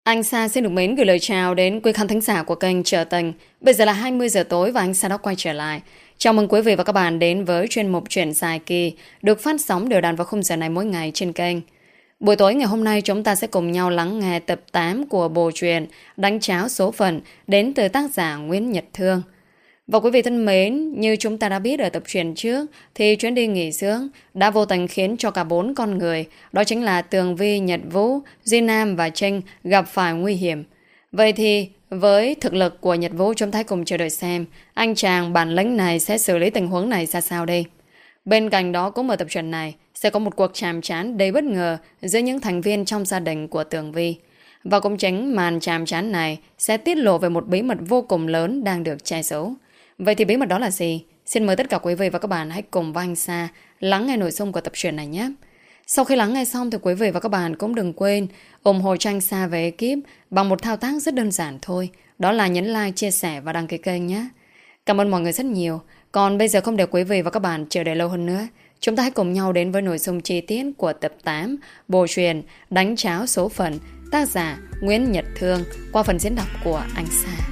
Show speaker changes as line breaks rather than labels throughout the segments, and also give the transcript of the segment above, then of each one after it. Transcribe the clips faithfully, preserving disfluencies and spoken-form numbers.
Anh Sa xin được mến gửi lời chào đến quý khán thính giả của kênh Trở Tình. Bây giờ là hai mươi giờ tối và anh Sa đã quay trở lại. Chào mừng quý vị và các bạn đến với chuyên mục Chuyện dài kỳ được phát sóng đều đặn vào khung giờ này mỗi ngày trên kênh. Buổi tối ngày hôm nay chúng ta sẽ cùng nhau lắng nghe tập tám của bộ truyện Đánh Tráo Số Phận đến từ tác giả Nguyễn Nhật Thương. Và quý vị thân mến, như chúng ta đã biết ở tập truyện trước thì chuyến đi nghỉ dưỡng đã vô tình khiến cho cả bốn con người, đó chính là Tường Vi, Nhật Vũ, Duy Nam và Trinh gặp phải nguy hiểm. Vậy thì với thực lực của Nhật Vũ, chúng ta hãy cùng chờ đợi xem anh chàng bản lĩnh này sẽ xử lý tình huống này ra sao đây. Bên cạnh đó cũng ở tập truyện này sẽ có một cuộc chàm chán đầy bất ngờ giữa những thành viên trong gia đình của Tường Vi. Và cũng chính màn chàm chán này sẽ tiết lộ về một bí mật vô cùng lớn đang được che giấu. Vậy thì bí mật đó là gì? Xin mời tất cả quý vị và các bạn hãy cùng với anh Sa lắng nghe nội dung của tập truyện này nhé. Sau khi lắng nghe xong thì quý vị và các bạn cũng đừng quên ủng hộ cho anh Sa về ekip bằng một thao tác rất đơn giản thôi. Đó là nhấn like, chia sẻ và đăng ký kênh nhé. Cảm ơn mọi người rất nhiều. Còn bây giờ không để quý vị và các bạn chờ đợi lâu hơn nữa, chúng ta hãy cùng nhau đến với nội dung chi tiết của tập tám bộ truyện Đánh Tráo Số Phận, tác giả Nguyễn Nhật Thương qua phần diễn đọc của anh Sa.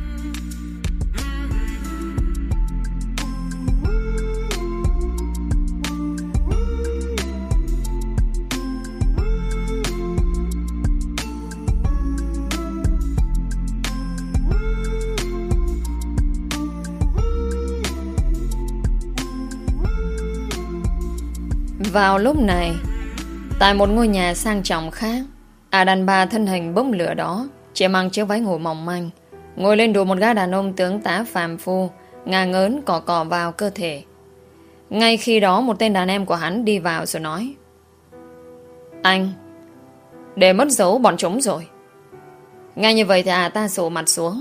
Vào lúc này, tại một ngôi nhà sang trọng khác, à đàn bà thân hình bốc lửa đó chỉ mang chiếc váy ngủ mỏng manh, ngồi lên đùi một gã đàn ông tướng tá phàm phu, ngà ngớn cỏ cỏ vào cơ thể. Ngay khi đó một tên đàn em của hắn đi vào rồi nói: "Anh, để mất dấu bọn chúng rồi." Ngay như vậy thì à ta sổ mặt xuống.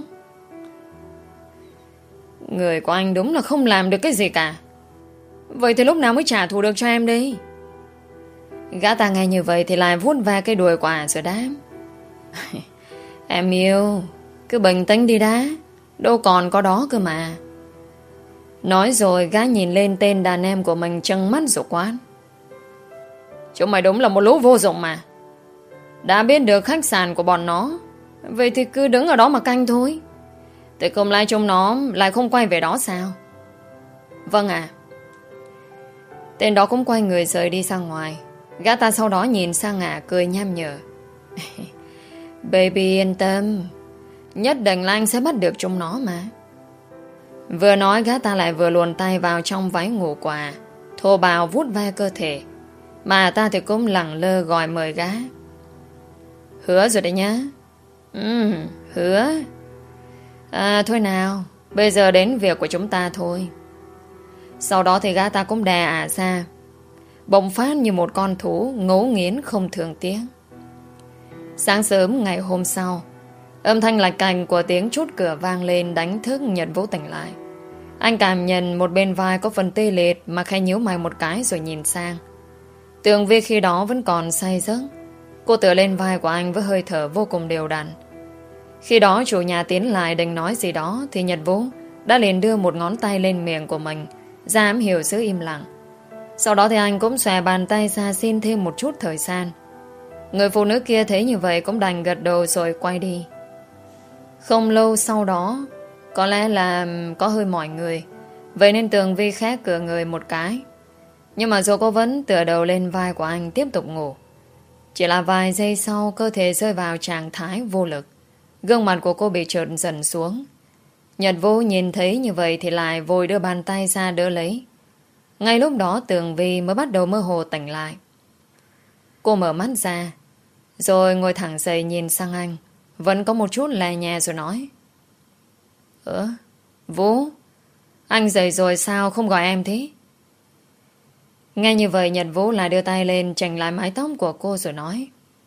"Người của anh đúng là không làm được cái gì cả. Vậy thì lúc nào mới trả thù được cho em đi?" Gã ta nghe như vậy thì lại vuốt ve cái đuôi của ả rồi đáp: "Em yêu, cứ bình tĩnh đi đã, đâu còn có đó cơ mà." Nói rồi gã nhìn lên tên đàn em của mình trừng mắt rồi quát: "Chúng mày đúng là một lũ vô dụng mà. Đã biết được khách sạn của bọn nó, vậy thì cứ đứng ở đó mà canh thôi. Thế hôm nay chúng nó lại không quay về đó sao?" "Vâng ạ." Tên đó cũng quay người rời đi ra ngoài. Gã ta sau đó nhìn sang ả cười nham nhở: "Baby yên tâm, nhất định là anh sẽ bắt được chúng nó mà." Vừa nói gã ta lại vừa luồn tay vào trong váy ngủ của ả, thô bạo vuốt ve cơ thể. Mà ta thì cũng lẳng lơ gọi mời gã: "Hứa rồi đấy nhá." "Ừ, hứa." "À thôi nào, bây giờ đến việc của chúng ta thôi." Sau đó thì gã ta cũng đè ả ra, bỗng phát như một con thú ngấu nghiến không thường tiếng. Sáng sớm ngày hôm sau, âm thanh lạch cành của tiếng chốt cửa vang lên đánh thức Nhật Vũ tỉnh lại. Anh cảm nhận một bên vai có phần tê liệt mà khẽ nhíu mày một cái rồi nhìn sang. Tường Vi khi đó vẫn còn say giấc. Cô tựa lên vai của anh với hơi thở vô cùng đều đặn. Khi đó chủ nhà tiến lại định nói gì đó thì Nhật Vũ đã liền đưa một ngón tay lên miệng của mình, ra ám hiệu giữ im lặng. Sau đó thì anh cũng xòe bàn tay ra xin thêm một chút thời gian. Người phụ nữ kia thấy như vậy cũng đành gật đầu rồi quay đi. Không lâu sau đó, có lẽ là có hơi mỏi người, vậy nên Tường Vi khẽ cửa người một cái. Nhưng mà rồi cô vẫn tựa đầu lên vai của anh tiếp tục ngủ. Chỉ là vài giây sau, cơ thể rơi vào trạng thái vô lực. Gương mặt của cô bị trượt dần xuống. Nhật Vũ nhìn thấy như vậy thì lại vội đưa bàn tay ra đỡ lấy. Ngay lúc đó Tường Vi mới bắt đầu mơ hồ tỉnh lại. Cô mở mắt ra, rồi ngồi thẳng dậy nhìn sang anh, vẫn có một chút lè nhẹ rồi nói: "Ơ, Vũ, anh dậy rồi sao không gọi em thế?" Nghe như vậy Nhật Vũ lại đưa tay lên chỉnh lại mái tóc của cô rồi nói: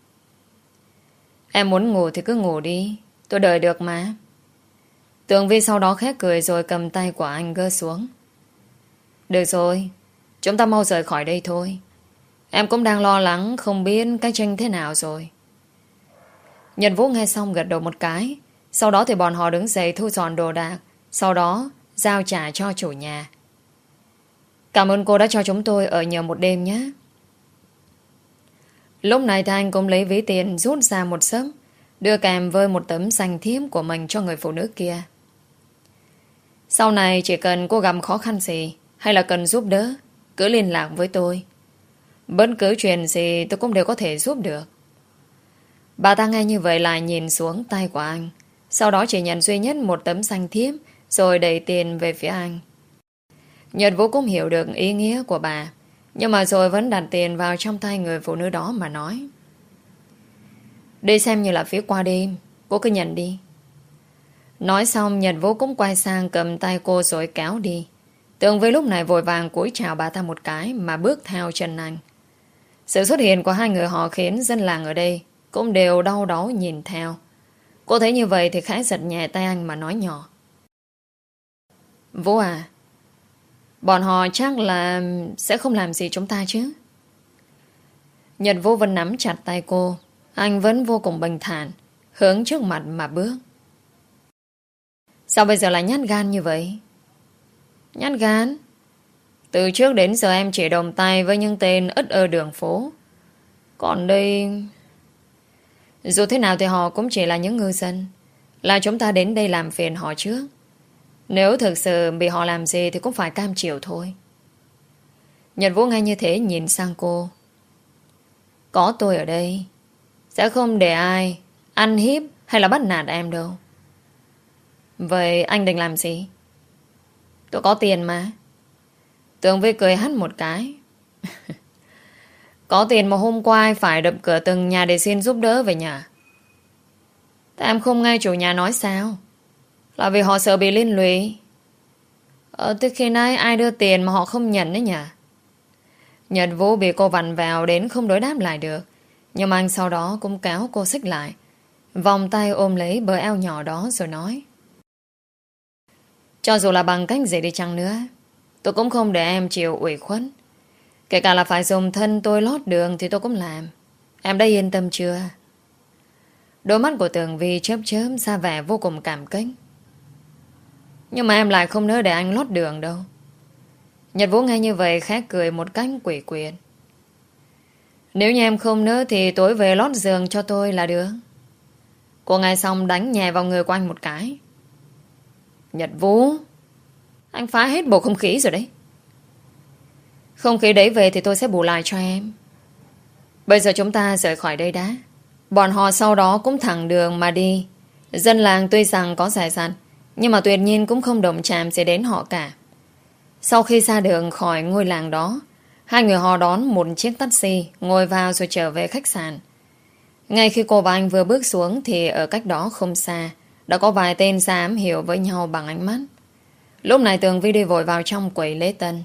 "Em muốn ngủ thì cứ ngủ đi, tôi đợi được mà." Tường Vi sau đó khét cười rồi cầm tay của anh gỡ xuống. "Được rồi, chúng ta mau rời khỏi đây thôi. Em cũng đang lo lắng không biết cách Trinh thế nào rồi." Nhật Vũ nghe xong gật đầu một cái. Sau đó thì bọn họ đứng dậy thu dọn đồ đạc, sau đó giao trả cho chủ nhà. "Cảm ơn cô đã cho chúng tôi ở nhờ một đêm nhé." Lúc này thì anh cũng lấy ví tiền rút ra một sớm, đưa kèm với một tấm danh thiếp của mình cho người phụ nữ kia. Sau này chỉ cần cô gặp khó khăn gì hay là cần giúp đỡ, cứ liên lạc với tôi. Bất cứ chuyện gì tôi cũng đều có thể giúp được. Bà ta nghe như vậy lại nhìn xuống tay của anh, sau đó chỉ nhận duy nhất một tấm danh thiếp rồi đẩy tiền về phía anh. Nhật Vũ cũng hiểu được ý nghĩa của bà, nhưng mà rồi vẫn đặt tiền vào trong tay người phụ nữ đó mà nói: đi xem như là phí qua đêm, cô cứ nhận đi. Nói xong Nhật Vũ cũng quay sang cầm tay cô rồi kéo đi. Tường Vi lúc này vội vàng cúi chào bà ta một cái mà bước theo chân anh. Sự xuất hiện của hai người họ khiến dân làng ở đây cũng đều đau đáu nhìn theo. Cô thấy như vậy thì khẽ giật nhẹ tay anh mà nói nhỏ: Vũ à, bọn họ chắc là sẽ không làm gì chúng ta chứ? Nhật Vũ vẫn nắm chặt tay cô. Anh vẫn vô cùng bình thản hướng trước mặt mà bước. Sao bây giờ lại nhát gan như vậy? Nhát gan? Từ trước đến giờ em chỉ đồng tay với những tên ất ơ đường phố. Còn đây... Dù thế nào thì họ cũng chỉ là những ngư dân. Là chúng ta đến đây làm phiền họ trước. Nếu thực sự bị họ làm gì thì cũng phải cam chịu thôi. Nhật Vũ nghe như thế nhìn sang cô. Có tôi ở đây, sẽ không để ai ăn hiếp hay là bắt nạt em đâu. Vậy anh định làm gì? Tôi có tiền mà. Tường Vi cười hắt một cái. Có tiền mà hôm qua phải đập cửa từng nhà để xin giúp đỡ về nhà. Thế em không nghe chủ nhà nói sao? Là vì họ sợ bị liên lụy. Ờ, từ khi nãy ai đưa tiền mà họ không nhận đấy nhỉ? Nhật Vũ bị cô vặn vào đến không đối đáp lại được. Nhưng anh sau đó cũng kéo cô xích lại, vòng tay ôm lấy bờ eo nhỏ đó rồi nói: cho dù là bằng cách gì đi chăng nữa, tôi cũng không để em chịu ủy khuất. Kể cả là phải dùng thân tôi lót đường thì tôi cũng làm. Em đã yên tâm chưa? Đôi mắt của Tường Vi chớp chớp ra vẻ vô cùng cảm kích. Nhưng mà em lại không nỡ để anh lót đường đâu. Nhật Vũ nghe như vậy khẽ cười một cách quỷ quyệt. Nếu như em không nỡ thì tối về lót giường cho tôi là được. Cô nghe xong đánh nhẹ vào người của anh một cái. Nhật Vũ, anh phá hết bầu không khí rồi đấy. Không khí đấy về thì tôi sẽ bù lại cho em. Bây giờ chúng ta rời khỏi đây đã. Bọn họ sau đó cũng thẳng đường mà đi. Dân làng tuy rằng có giải dặn, nhưng mà tuyệt nhiên cũng không động chạm gì đến họ cả. Sau khi ra đường khỏi ngôi làng đó, hai người họ đón một chiếc taxi, ngồi vào rồi trở về khách sạn. Ngay khi cô và anh vừa bước xuống thì ở cách đó không xa đã có vài tên ra ám hiệu với nhau bằng ánh mắt. Lúc này Tường Vi đi vội vào trong quầy lễ tân.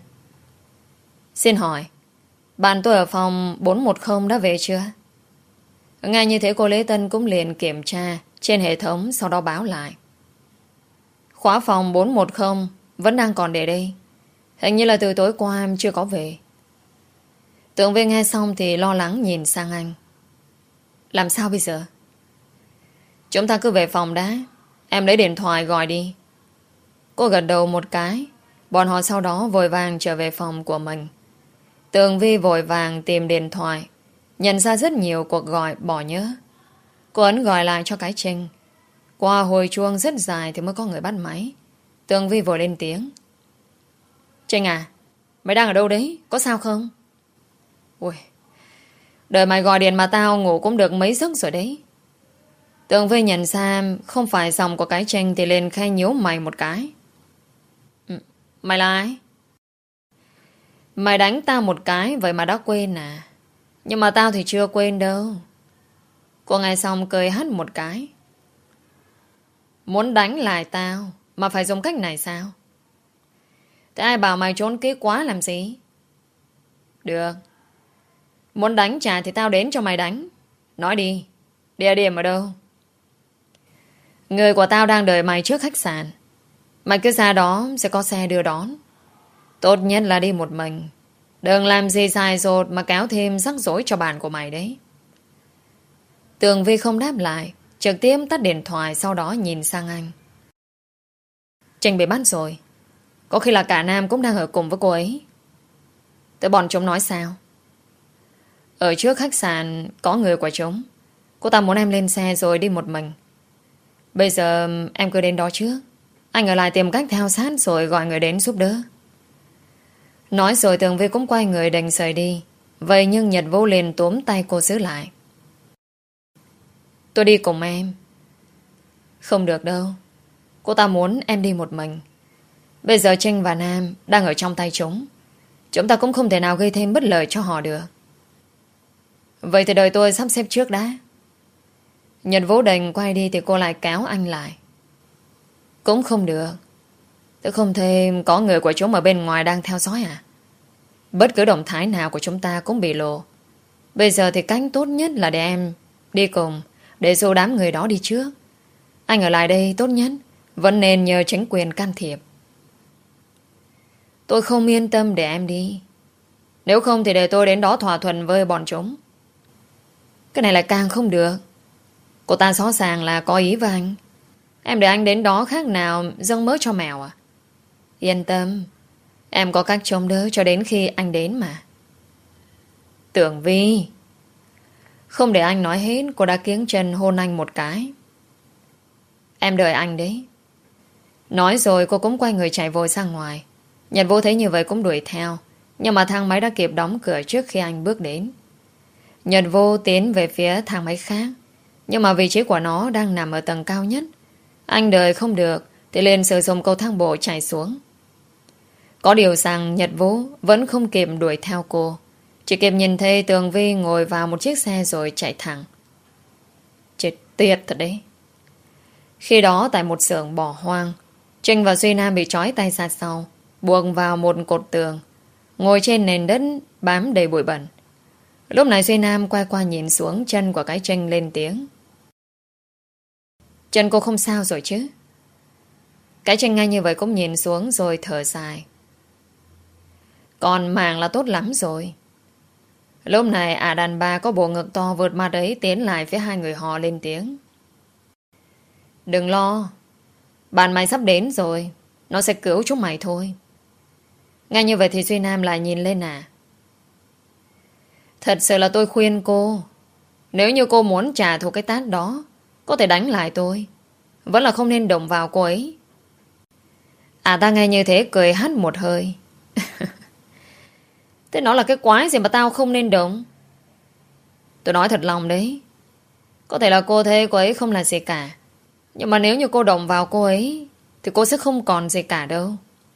Xin hỏi, bạn tôi ở phòng bốn một không đã về chưa? Ngay như thế cô lễ tân cũng liền kiểm tra trên hệ thống, sau đó báo lại. Khóa phòng bốn một không vẫn đang còn để đây. Hình như là từ tối qua em chưa có về. Tường Vi nghe xong thì lo lắng nhìn sang anh. Làm sao bây giờ? Chúng ta cứ về phòng đã. Em lấy điện thoại gọi đi. Cô gật đầu một cái. Bọn họ sau đó vội vàng trở về phòng của mình. Tường Vi vội vàng tìm điện thoại, nhận ra rất nhiều cuộc gọi bỏ nhớ. Cô ấn gọi lại cho cái Trinh. Qua hồi chuông rất dài thì mới có người bắt máy. Tường Vi vội lên tiếng. Trinh à, mày đang ở đâu đấy? Có sao không? Ui, đợi mày gọi điện mà tao ngủ cũng được mấy giấc rồi đấy. Tường Vi nhận ra không phải dòng của cái Trinh thì lên khe nhíu mày một cái. Ừ, mày là ai? Mày đánh tao một cái vậy mà đã quên à? Nhưng mà tao thì chưa quên đâu. Cô nghe xong cười hắt một cái. Muốn đánh lại tao mà phải dùng cách này sao? Thế ai bảo mày trốn kế quá làm gì? Được. Muốn đánh trả thì tao đến cho mày đánh. Nói đi, địa điểm ở đâu? Người của tao đang đợi mày trước khách sạn. Mày cứ ra đó sẽ có xe đưa đón. Tốt nhất là đi một mình. Đừng làm gì dài dột mà kéo thêm rắc rối cho bạn của mày đấy. Tường Vi không đáp lại, trực tiếp tắt điện thoại, sau đó nhìn sang anh. Trinh bị bắt rồi. Có khi là cả Nam cũng đang ở cùng với cô ấy. Tới bọn chúng nói sao? Ở trước khách sạn có người của chúng. Cô ta muốn em lên xe rồi đi một mình. Bây giờ em cứ đến đó trước. Anh ở lại tìm cách theo sát rồi gọi người đến giúp đỡ. Nói rồi Tường Vi cũng quay người định rời đi. Vậy nhưng Nhật Vũ liền túm tay cô giữ lại. Tôi đi cùng em. Không được đâu. Cô ta muốn em đi một mình. Bây giờ Trinh và Nam đang ở trong tay chúng. Chúng ta cũng không thể nào gây thêm bất lợi cho họ được. Vậy thì đợi tôi sắp xếp trước đã. Nhật Vũ định quay đi thì cô lại kéo anh lại. Cũng không được. Tôi không thể có người của chúng ở bên ngoài đang theo dõi à? Bất cứ động thái nào của chúng ta cũng bị lộ. Bây giờ thì cách tốt nhất là để em đi cùng, để dù đám người đó đi trước. Anh ở lại đây tốt nhất. Vẫn nên nhờ chính quyền can thiệp. Tôi không yên tâm để em đi. Nếu không thì để tôi đến đó thỏa thuận với bọn chúng. Cái này lại càng không được. Cô ta rõ ràng là có ý với anh. Em để anh đến đó khác nào dâng mớ cho mèo à? Yên tâm. Em có cách chống đỡ cho đến khi anh đến mà. Tưởng Vi. Không để anh nói hết, cô đã kiếng chân hôn anh một cái. Em đợi anh đấy. Nói rồi cô cũng quay người chạy vội ra ngoài. Nhật Vũ thấy như vậy cũng đuổi theo. Nhưng mà thang máy đã kịp đóng cửa trước khi anh bước đến. Nhật Vũ tiến về phía thang máy khác. Nhưng mà vị trí của nó đang nằm ở tầng cao nhất. Anh đợi không được thì liền sử dụng cầu thang bộ chạy xuống. Có điều rằng Nhật Vũ vẫn không kịp đuổi theo cô. Chỉ kịp nhìn thấy Tường Vi ngồi vào một chiếc xe rồi chạy thẳng. Chết tiệt thật đấy. Khi đó tại một xưởng bỏ hoang, Trinh và Duy Nam bị trói tay ra sau, buộc vào một cột tường, ngồi trên nền đất bám đầy bụi bẩn. Lúc này Duy Nam quay qua nhìn xuống chân của cái Trinh lên tiếng. Chân cô không sao rồi chứ? Cái Trinh ngay như vậy cũng nhìn xuống rồi thở dài. Còn màng là tốt lắm rồi. Lúc này ả đàn bà có bộ ngực to vượt mặt ấy tiến lại phía hai người họ lên tiếng. Đừng lo. Bạn mày sắp đến rồi. Nó sẽ cứu chúng mày thôi. Ngay như vậy thì Duy Nam lại nhìn lên à. Thật sự là tôi khuyên cô. Nếu như cô muốn trả thù cái tát đó, có thể đánh lại tôi. Vẫn là không nên động vào cô ấy. À ta nghe như thế cười hắt một hơi. Thế nó là cái quái gì mà tao không nên động? Tôi nói thật lòng đấy. Có thể là cô thấy cô ấy không là gì cả. Nhưng mà nếu như cô động vào cô ấy thì cô sẽ không còn gì cả đâu.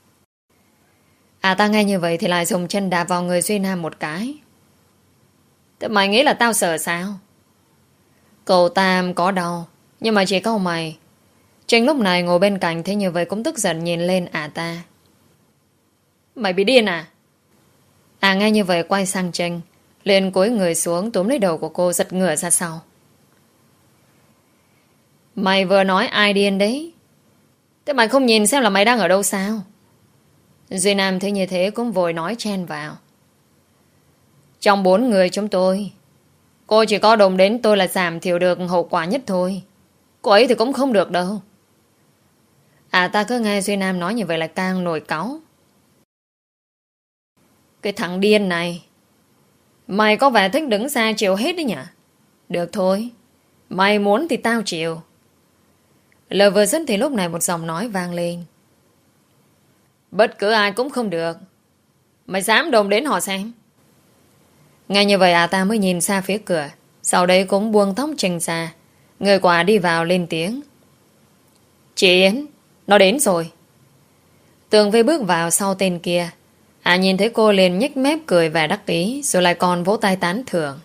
À ta nghe như vậy thì lại dùng chân đạp vào người Duy Nam một cái. Thế mày nghĩ là tao sợ sao? Cậu Tam có đau, nhưng mà chỉ có mày. Trinh lúc này ngồi bên cạnh thế như vậy cũng tức giận nhìn lên à ta. Mày bị điên à? À nghe như vậy quay sang Trinh, liền cúi người xuống túm lấy đầu của cô giật ngửa ra sau. Mày vừa nói ai điên đấy? Thế mày không nhìn xem là mày đang ở đâu sao? Duy Nam thấy như thế cũng vội nói chen vào. Trong bốn người chúng tôi, cô chỉ có đồng đến tôi là giảm thiểu được hậu quả nhất thôi. Cô ấy thì cũng không được đâu. À ta cứ nghe Duy Nam nói như vậy là càng nổi cáu. Cái thằng điên này, mày có vẻ thích đứng xa chịu hết đấy nhỉ? Được thôi, mày muốn thì tao chịu. Lời vừa dứt thì lúc này một giọng nói vang lên. Bất cứ ai cũng không được. Mày dám đồng đến họ xem. Ngay như vậy à ta mới nhìn xa phía cửa. Sau đấy cũng buông tóc Trinh ra. Người quả đi vào lên tiếng. Chị Yến, nó đến rồi. Tường Vi bước vào sau tên kia. À nhìn thấy cô liền nhếch mép cười vẻ đắc ý. Rồi lại còn vỗ tay tán thưởng.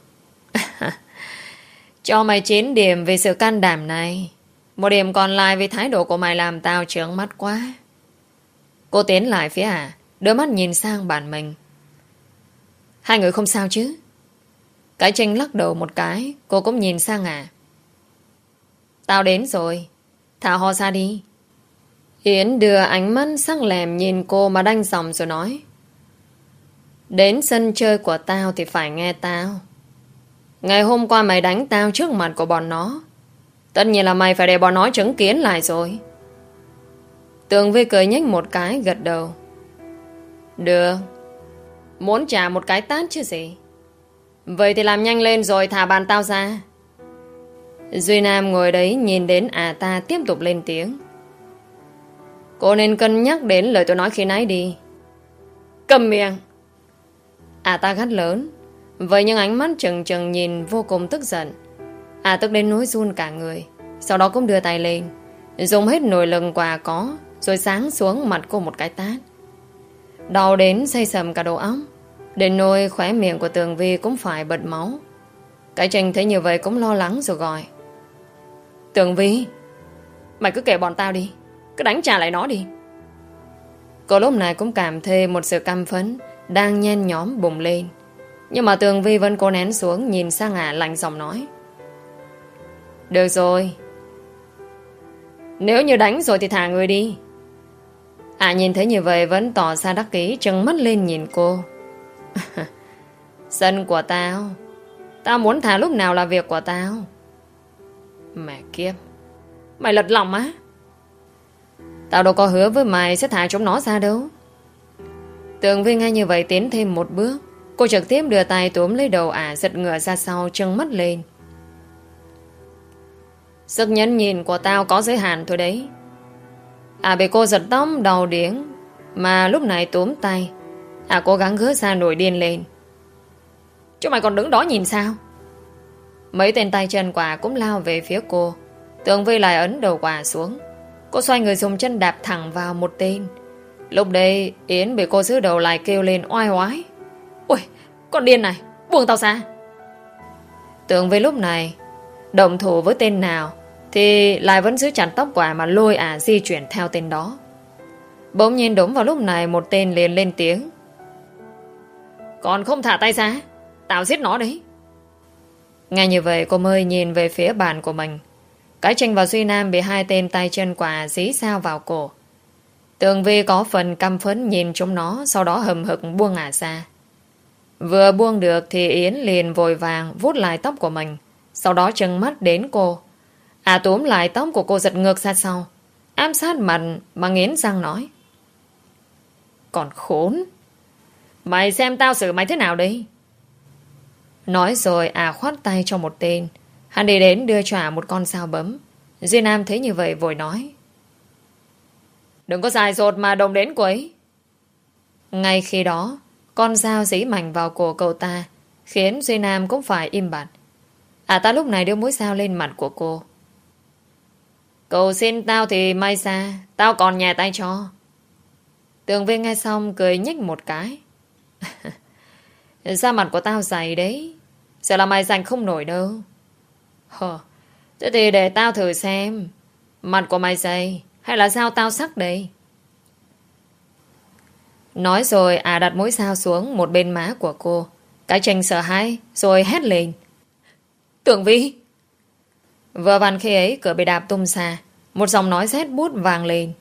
Cho mày chín điểm vì sự can đảm này. Một điểm còn lại vì thái độ của mày làm tao trướng mắt quá. Cô tiến lại phía à, đôi mắt nhìn sang bạn mình. Hai người không sao chứ? Cái Trinh lắc đầu một cái. Cô cũng nhìn sang à. Tao đến rồi. Thả họ ra đi. Yến đưa ánh mắt sắc lèm nhìn cô mà đanh giọng rồi nói. Đến sân chơi của tao thì phải nghe tao. Ngày hôm qua mày đánh tao trước mặt của bọn nó. Tất nhiên là mày phải để bọn nó chứng kiến lại rồi. Tường Vi cười nhếch một cái gật đầu. Được. Muốn trả một cái tát chứ gì. Vậy thì làm nhanh lên rồi thả bàn tao ra. Duy Nam ngồi đấy nhìn đến à ta tiếp tục lên tiếng. Cô nên cân nhắc đến lời tôi nói khi nãy đi. Cầm miệng. À ta gắt lớn, với những ánh mắt trừng trừng nhìn vô cùng tức giận. À tức đến nỗi run cả người. Sau đó cũng đưa tay lên, dùng hết nồi lừng quà có, rồi sáng xuống mặt cô một cái tát. Đau đến say sầm cả đầu óc, đến nỗi khóe miệng của Tường Vi cũng phải bật máu. Cái Tranh thấy như vậy cũng lo lắng rồi gọi. Tường Vi, mày cứ kể bọn tao đi, cứ đánh trả lại nó đi. Cô lúc này cũng cảm thấy một sự căm phẫn đang nhen nhóm bùng lên. Nhưng mà Tường Vi vẫn cố nén xuống, nhìn sang Ả lạnh giọng nói. Được rồi, nếu như đánh rồi thì thả người đi. Ả nhìn thấy như vậy vẫn tỏ ra đắc ý, trừng mắt lên nhìn cô. Sân của tao, tao muốn thả lúc nào là việc của tao. Mẹ kiếp, mày lật lòng á. Tao đâu có hứa với mày sẽ thả chúng nó ra đâu. Tường Vi nghe như vậy tiến thêm một bước. Cô trực tiếp đưa tay túm lấy đầu Ả, giật ngựa ra sau, trừng mắt lên. Sức nhẫn nhìn của tao có giới hạn thôi đấy. Ả bị cô giật tóc đầu điếng, mà lúc này túm tay. Ả cố gắng gỡ ra nổi điên lên. Chúng mày còn đứng đó nhìn sao? Mấy tên tay chân quả cũng lao về phía cô. Tường Vi lại ấn đầu quả xuống. Cô xoay người dùng chân đạp thẳng vào một tên. Lúc đây Yến bị cô giữ đầu lại kêu lên oai oái. Ôi, con điên này, buông tao ra. Tường Vi lúc này động thủ với tên nào thì lại vẫn giữ chặt tóc quả mà lôi Ả di chuyển theo tên đó. Bỗng nhiên đúng vào lúc này một tên liền lên tiếng. Còn không thả tay ra, tao giết nó đấy. Nghe như vậy cô mới nhìn về phía bàn của mình. Cái Tranh và Duy Nam bị hai tên tay chân quả dí sao vào cổ. Tường Vi có phần căm phẫn nhìn chúng nó, sau đó hầm hực buông Ả ra. Vừa buông được thì Yến liền vội vàng vút lại tóc của mình, sau đó trừng mắt đến cô. Ả túm lại tóc của cô giật ngược ra sau, ám sát mặt mà nghiến răng nói. Còn khốn, mày xem tao xử mày thế nào đây? Nói rồi Ả khoát tay cho một tên. Hắn đi đến đưa cho Ả một con dao bấm. Duy Nam thấy như vậy vội nói. Đừng có dài dột mà đồng đến cô ấy. Ngay khi đó, con dao dí mạnh vào cổ cậu ta, khiến Duy Nam cũng phải im bặt. Ả ta lúc này đưa mũi dao lên mặt của cô. Cậu xin tao thì may ra, tao còn nhè tay cho. Tường Vi nghe xong cười nhếch một cái. Da mặt của tao dày đấy, sợ là mày giành không nổi đâu. Hờ, thế thì để tao thử xem, mặt của mày dày hay là dao tao sắc đây. Nói rồi Ả đặt mũi dao xuống một bên má của cô. Cái Tranh sợ hãi rồi hét lên. Tường Vi. Vừa vặn khi ấy cửa bị đạp tung xa, một giọng nói rét bút vang lên.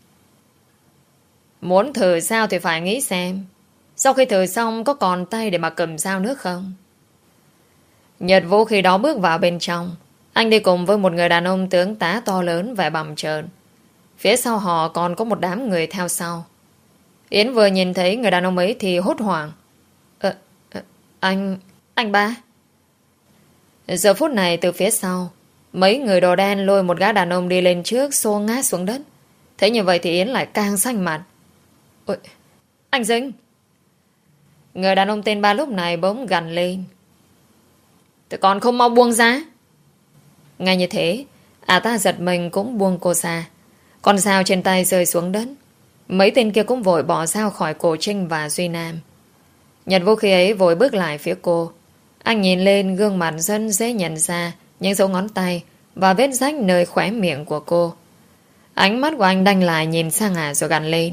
Muốn thử sao thì phải nghĩ xem, sau khi thử xong có còn tay để mà cầm dao nước không? Nhật Vũ khi đó bước vào bên trong. Anh đi cùng với một người đàn ông tướng tá to lớn vẻ bầm trợn. Phía sau họ còn có một đám người theo sau. Yến vừa nhìn thấy người đàn ông ấy thì hốt hoảng. Ờ, ờ, anh... anh ba. Giờ phút này từ phía sau, mấy người đồ đen lôi một gã đàn ông đi lên trước, xô ngã xuống đất. Thế như vậy thì Yến lại càng xanh mặt. Ôi, anh Dinh. Người đàn ông tên ba lúc này bỗng gằn lên. Tôi còn không mau buông ra. Ngay như thế, Ả ta giật mình cũng buông cô ra. Con dao trên tay rơi xuống đất. Mấy tên kia cũng vội bỏ dao khỏi cổ Trinh và Duy Nam. Nhật Vũ khi ấy vội bước lại phía cô. Anh nhìn lên gương mặt dân dễ nhận ra những dấu ngón tay và vết rách nơi khóe miệng của cô. Ánh mắt của anh đanh lại nhìn sang Ả rồi gằn lên.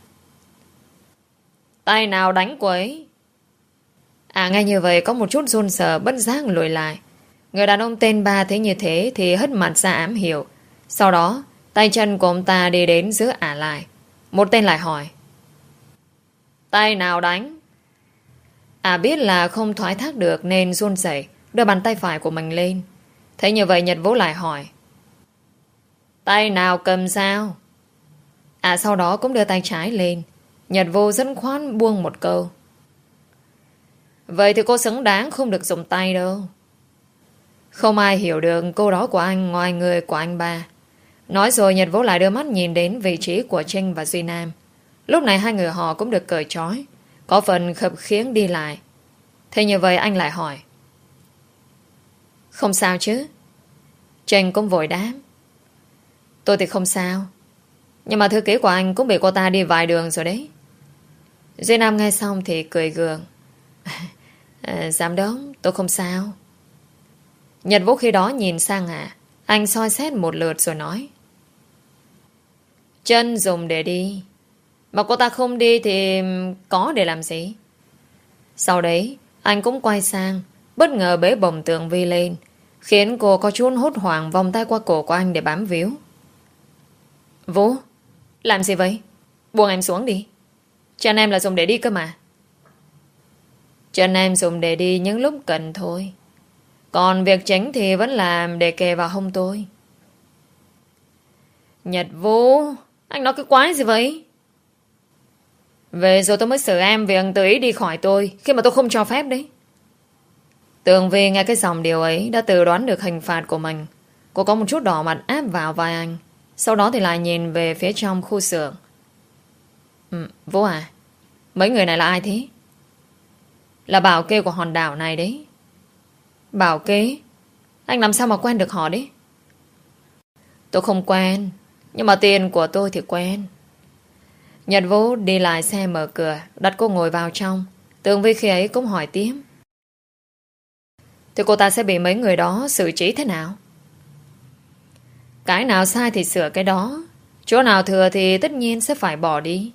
Tay nào đánh cô ấy? À ngay như vậy có một chút run sợ bất giác lùi lại. Người đàn ông tên ba thấy như thế thì hất mặt ra ám hiệu. Sau đó tay chân của ông ta đi đến giữa Ả lại. Một tên lại hỏi. Tay nào đánh? Ả biết là không thoái thác được nên run rẩy đưa bàn tay phải của mình lên. Thấy như vậy Nhật Vũ lại hỏi. Tay nào cầm dao? Ả sau đó cũng đưa tay trái lên. Nhật Vũ rất khoan buông một câu. Vậy thì cô xứng đáng không được dùng tay đâu. Không ai hiểu được câu đó của anh ngoài người của anh ba. Nói rồi Nhật Vũ lại đưa mắt nhìn đến vị trí của Trinh và Duy Nam. Lúc này hai người họ cũng được cởi trói, có phần khập khiễng đi lại. Thế như vậy anh lại hỏi: Không sao chứ? Trinh cũng vội đáp: Tôi thì không sao, nhưng mà thư ký của anh cũng bị cô ta đi vài đường rồi đấy. Duy Nam nghe xong thì cười gượng: à, Giám đốc, tôi không sao. Nhật Vũ khi đó nhìn sang à, anh soi xét một lượt rồi nói: Chân dùng để đi, mà cô ta không đi thì có để làm gì? Sau đấy anh cũng quay sang, bất ngờ bế bồng Tường Vi lên, khiến cô có chút hốt hoảng vòng tay qua cổ của anh để bám víu. Vũ, làm gì vậy? Buông em xuống đi. Chân em là dùng để đi cơ mà. Chân em dùng để đi những lúc cần thôi, còn việc chính thì vẫn làm để kề vào hông tôi. Nhật Vũ, anh nói cái quái gì vậy? Về rồi tôi mới xử em việc tự ý đi khỏi tôi khi mà tôi không cho phép đấy. Tường Vi nghe cái dòng điều ấy đã tự đoán được hình phạt của mình. Cô có một chút đỏ mặt áp vào vai anh, sau đó thì lại nhìn về phía trong khu xưởng. ừ, Vũ à, mấy người này là ai thế? Là bảo kê của hòn đảo này đấy. Bảo kê? Anh làm sao mà quen được họ đấy? Tôi không quen, nhưng mà tiền của tôi thì quen. Nhật Vũ đi lại xe mở cửa, đặt cô ngồi vào trong. Tường Vi khi ấy cũng hỏi tiếp: Thì cô ta sẽ bị mấy người đó xử trí thế nào? Cái nào sai thì sửa cái đó, chỗ nào thừa thì tất nhiên sẽ phải bỏ đi.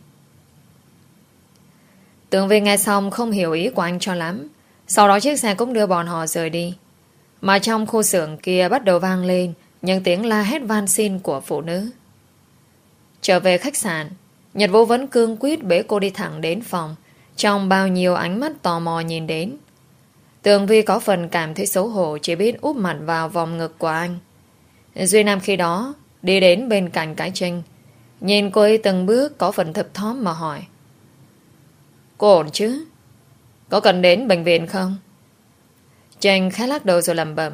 Tường Vi nghe xong không hiểu ý của anh cho lắm. Sau đó chiếc xe cũng đưa bọn họ rời đi. Mà trong khu xưởng kia bắt đầu vang lên những tiếng la hét van xin của phụ nữ. Trở về khách sạn, Nhật Vũ vẫn cương quyết bế cô đi thẳng đến phòng, trong bao nhiêu ánh mắt tò mò nhìn đến. Tường Vi có phần cảm thấy xấu hổ, chỉ biết úp mặt vào vòng ngực của anh. Duy Nam khi đó đi đến bên cạnh cái Trinh, nhìn cô ấy từng bước có phần thấp thỏm mà hỏi: Cô ổn chứ? Có cần đến bệnh viện không? Trinh khẽ lắc đầu rồi lẩm bẩm: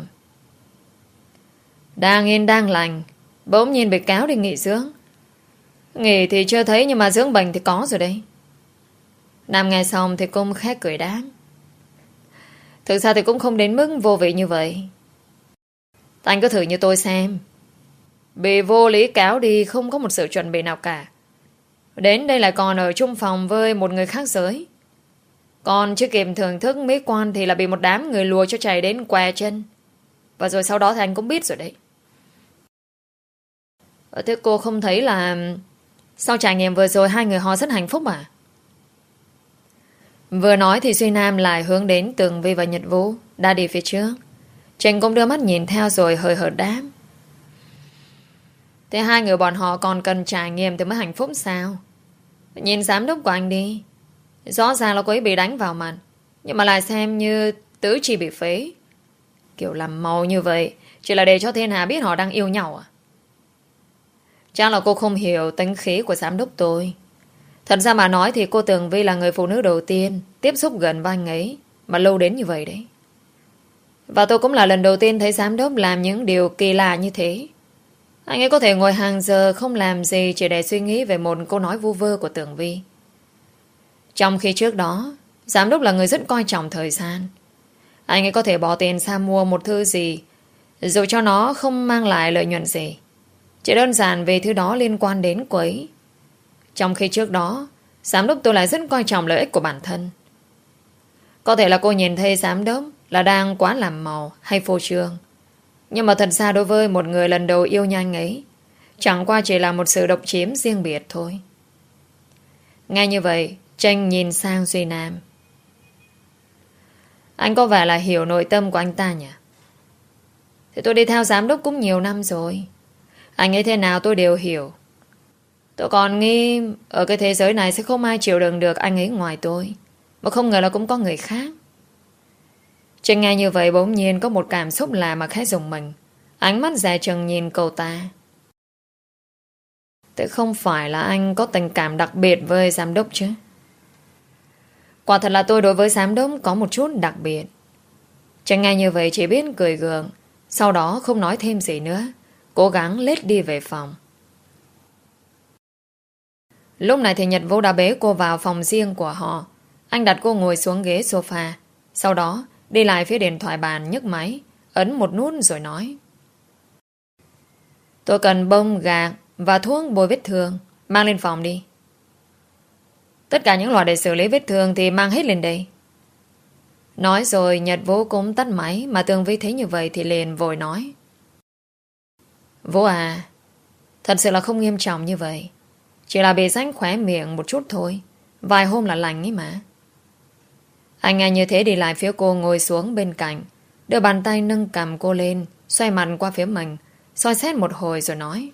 Đang yên đang lành, bỗng nhiên bị cáo đi nghỉ dưỡng. Nghỉ thì chưa thấy, nhưng mà dưỡng bệnh thì có rồi đấy. Nam nghe xong thì cũng khẽ cười đáp: Thực ra thì cũng không đến mức vô vị như vậy. Anh cứ thử như tôi xem. Bị vô lý cáo đi không có một sự chuẩn bị nào cả. Đến đây lại còn ở chung phòng với một người khác giới. Còn chưa kịp thưởng thức mỹ quan thì là bị một đám người lùa cho chảy đến què chân. Và rồi sau đó thì anh cũng biết rồi đấy. Thế cô không thấy là sau trải nghiệm vừa rồi hai người họ rất hạnh phúc à? Vừa nói thì Duy Nam lại hướng đến Tường Vi và Nhật Vũ đã đi phía trước. Trinh cũng đưa mắt nhìn theo rồi hơi hợt đáp: Thế hai người bọn họ còn cần trải nghiệm thì mới hạnh phúc sao? Nhìn giám đốc của anh đi. Rõ ràng là cô ấy bị đánh vào mặt, nhưng mà lại xem như tứ chi bị phế. Kiểu làm màu như vậy chỉ là để cho thiên hạ biết họ đang yêu nhau à? Chắc là cô không hiểu tính khí của giám đốc tôi. Thật ra mà nói thì cô Tường Vi là người phụ nữ đầu tiên tiếp xúc gần với anh ấy mà lâu đến như vậy đấy. Và tôi cũng là lần đầu tiên thấy giám đốc làm những điều kỳ lạ như thế. Anh ấy có thể ngồi hàng giờ không làm gì chỉ để suy nghĩ về một câu nói vu vơ của Tường Vi. Trong khi trước đó, giám đốc là người rất coi trọng thời gian. Anh ấy có thể bỏ tiền ra mua một thứ gì, dù cho nó không mang lại lợi nhuận gì, chỉ đơn giản vì thứ đó liên quan đến cô ấy. Trong khi trước đó, giám đốc tôi lại rất coi trọng lợi ích của bản thân. Có thể là cô nhìn thấy giám đốc là đang quá làm màu hay phô trương, nhưng mà thật ra đối với một người lần đầu yêu nhanh ấy, chẳng qua chỉ là một sự độc chiếm riêng biệt thôi. Nghe như vậy, Tranh nhìn sang Duy Nam. Anh có vẻ là hiểu nội tâm của anh ta nhỉ? Thì tôi đi theo giám đốc cũng nhiều năm rồi. Anh ấy thế nào tôi đều hiểu. Tôi còn nghĩ ở cái thế giới này sẽ không ai chịu đựng được anh ấy ngoài tôi. Mà không ngờ là cũng có người khác. Tranh nghe như vậy bỗng nhiên có một cảm xúc lạ mà khẽ rùng mình. Ánh mắt dè chừng nhìn cậu ta. Thế không phải là anh có tình cảm đặc biệt với giám đốc chứ? Quả thật là tôi đối với giám đốc có một chút đặc biệt. Tranh nghe như vậy chỉ biết cười gượng, Sau đó không nói thêm gì nữa, cố gắng lết đi về phòng. Lúc này thì Nhật Vũ đã bế cô vào phòng riêng của họ. Anh đặt cô ngồi xuống ghế sofa. Sau đó đi lại phía điện thoại bàn, nhấc máy, ấn một nút rồi nói: tôi cần bông, gạc và thuốc bôi vết thương. Mang lên phòng đi. Tất cả những loại để xử lý vết thương thì mang hết lên đây. Nói rồi Nhật Vũ cũng tắt máy. Mà Tường Vi thấy như vậy thì liền vội nói: Vũ à, thật sự là không nghiêm trọng như vậy. Chỉ là bị rách khóe miệng một chút thôi. Vài hôm là lành ấy mà. Anh nghe như thế đi lại phía cô, ngồi xuống bên cạnh, đưa bàn tay nâng cằm cô lên, xoay mặt qua phía mình, soi xét một hồi rồi nói: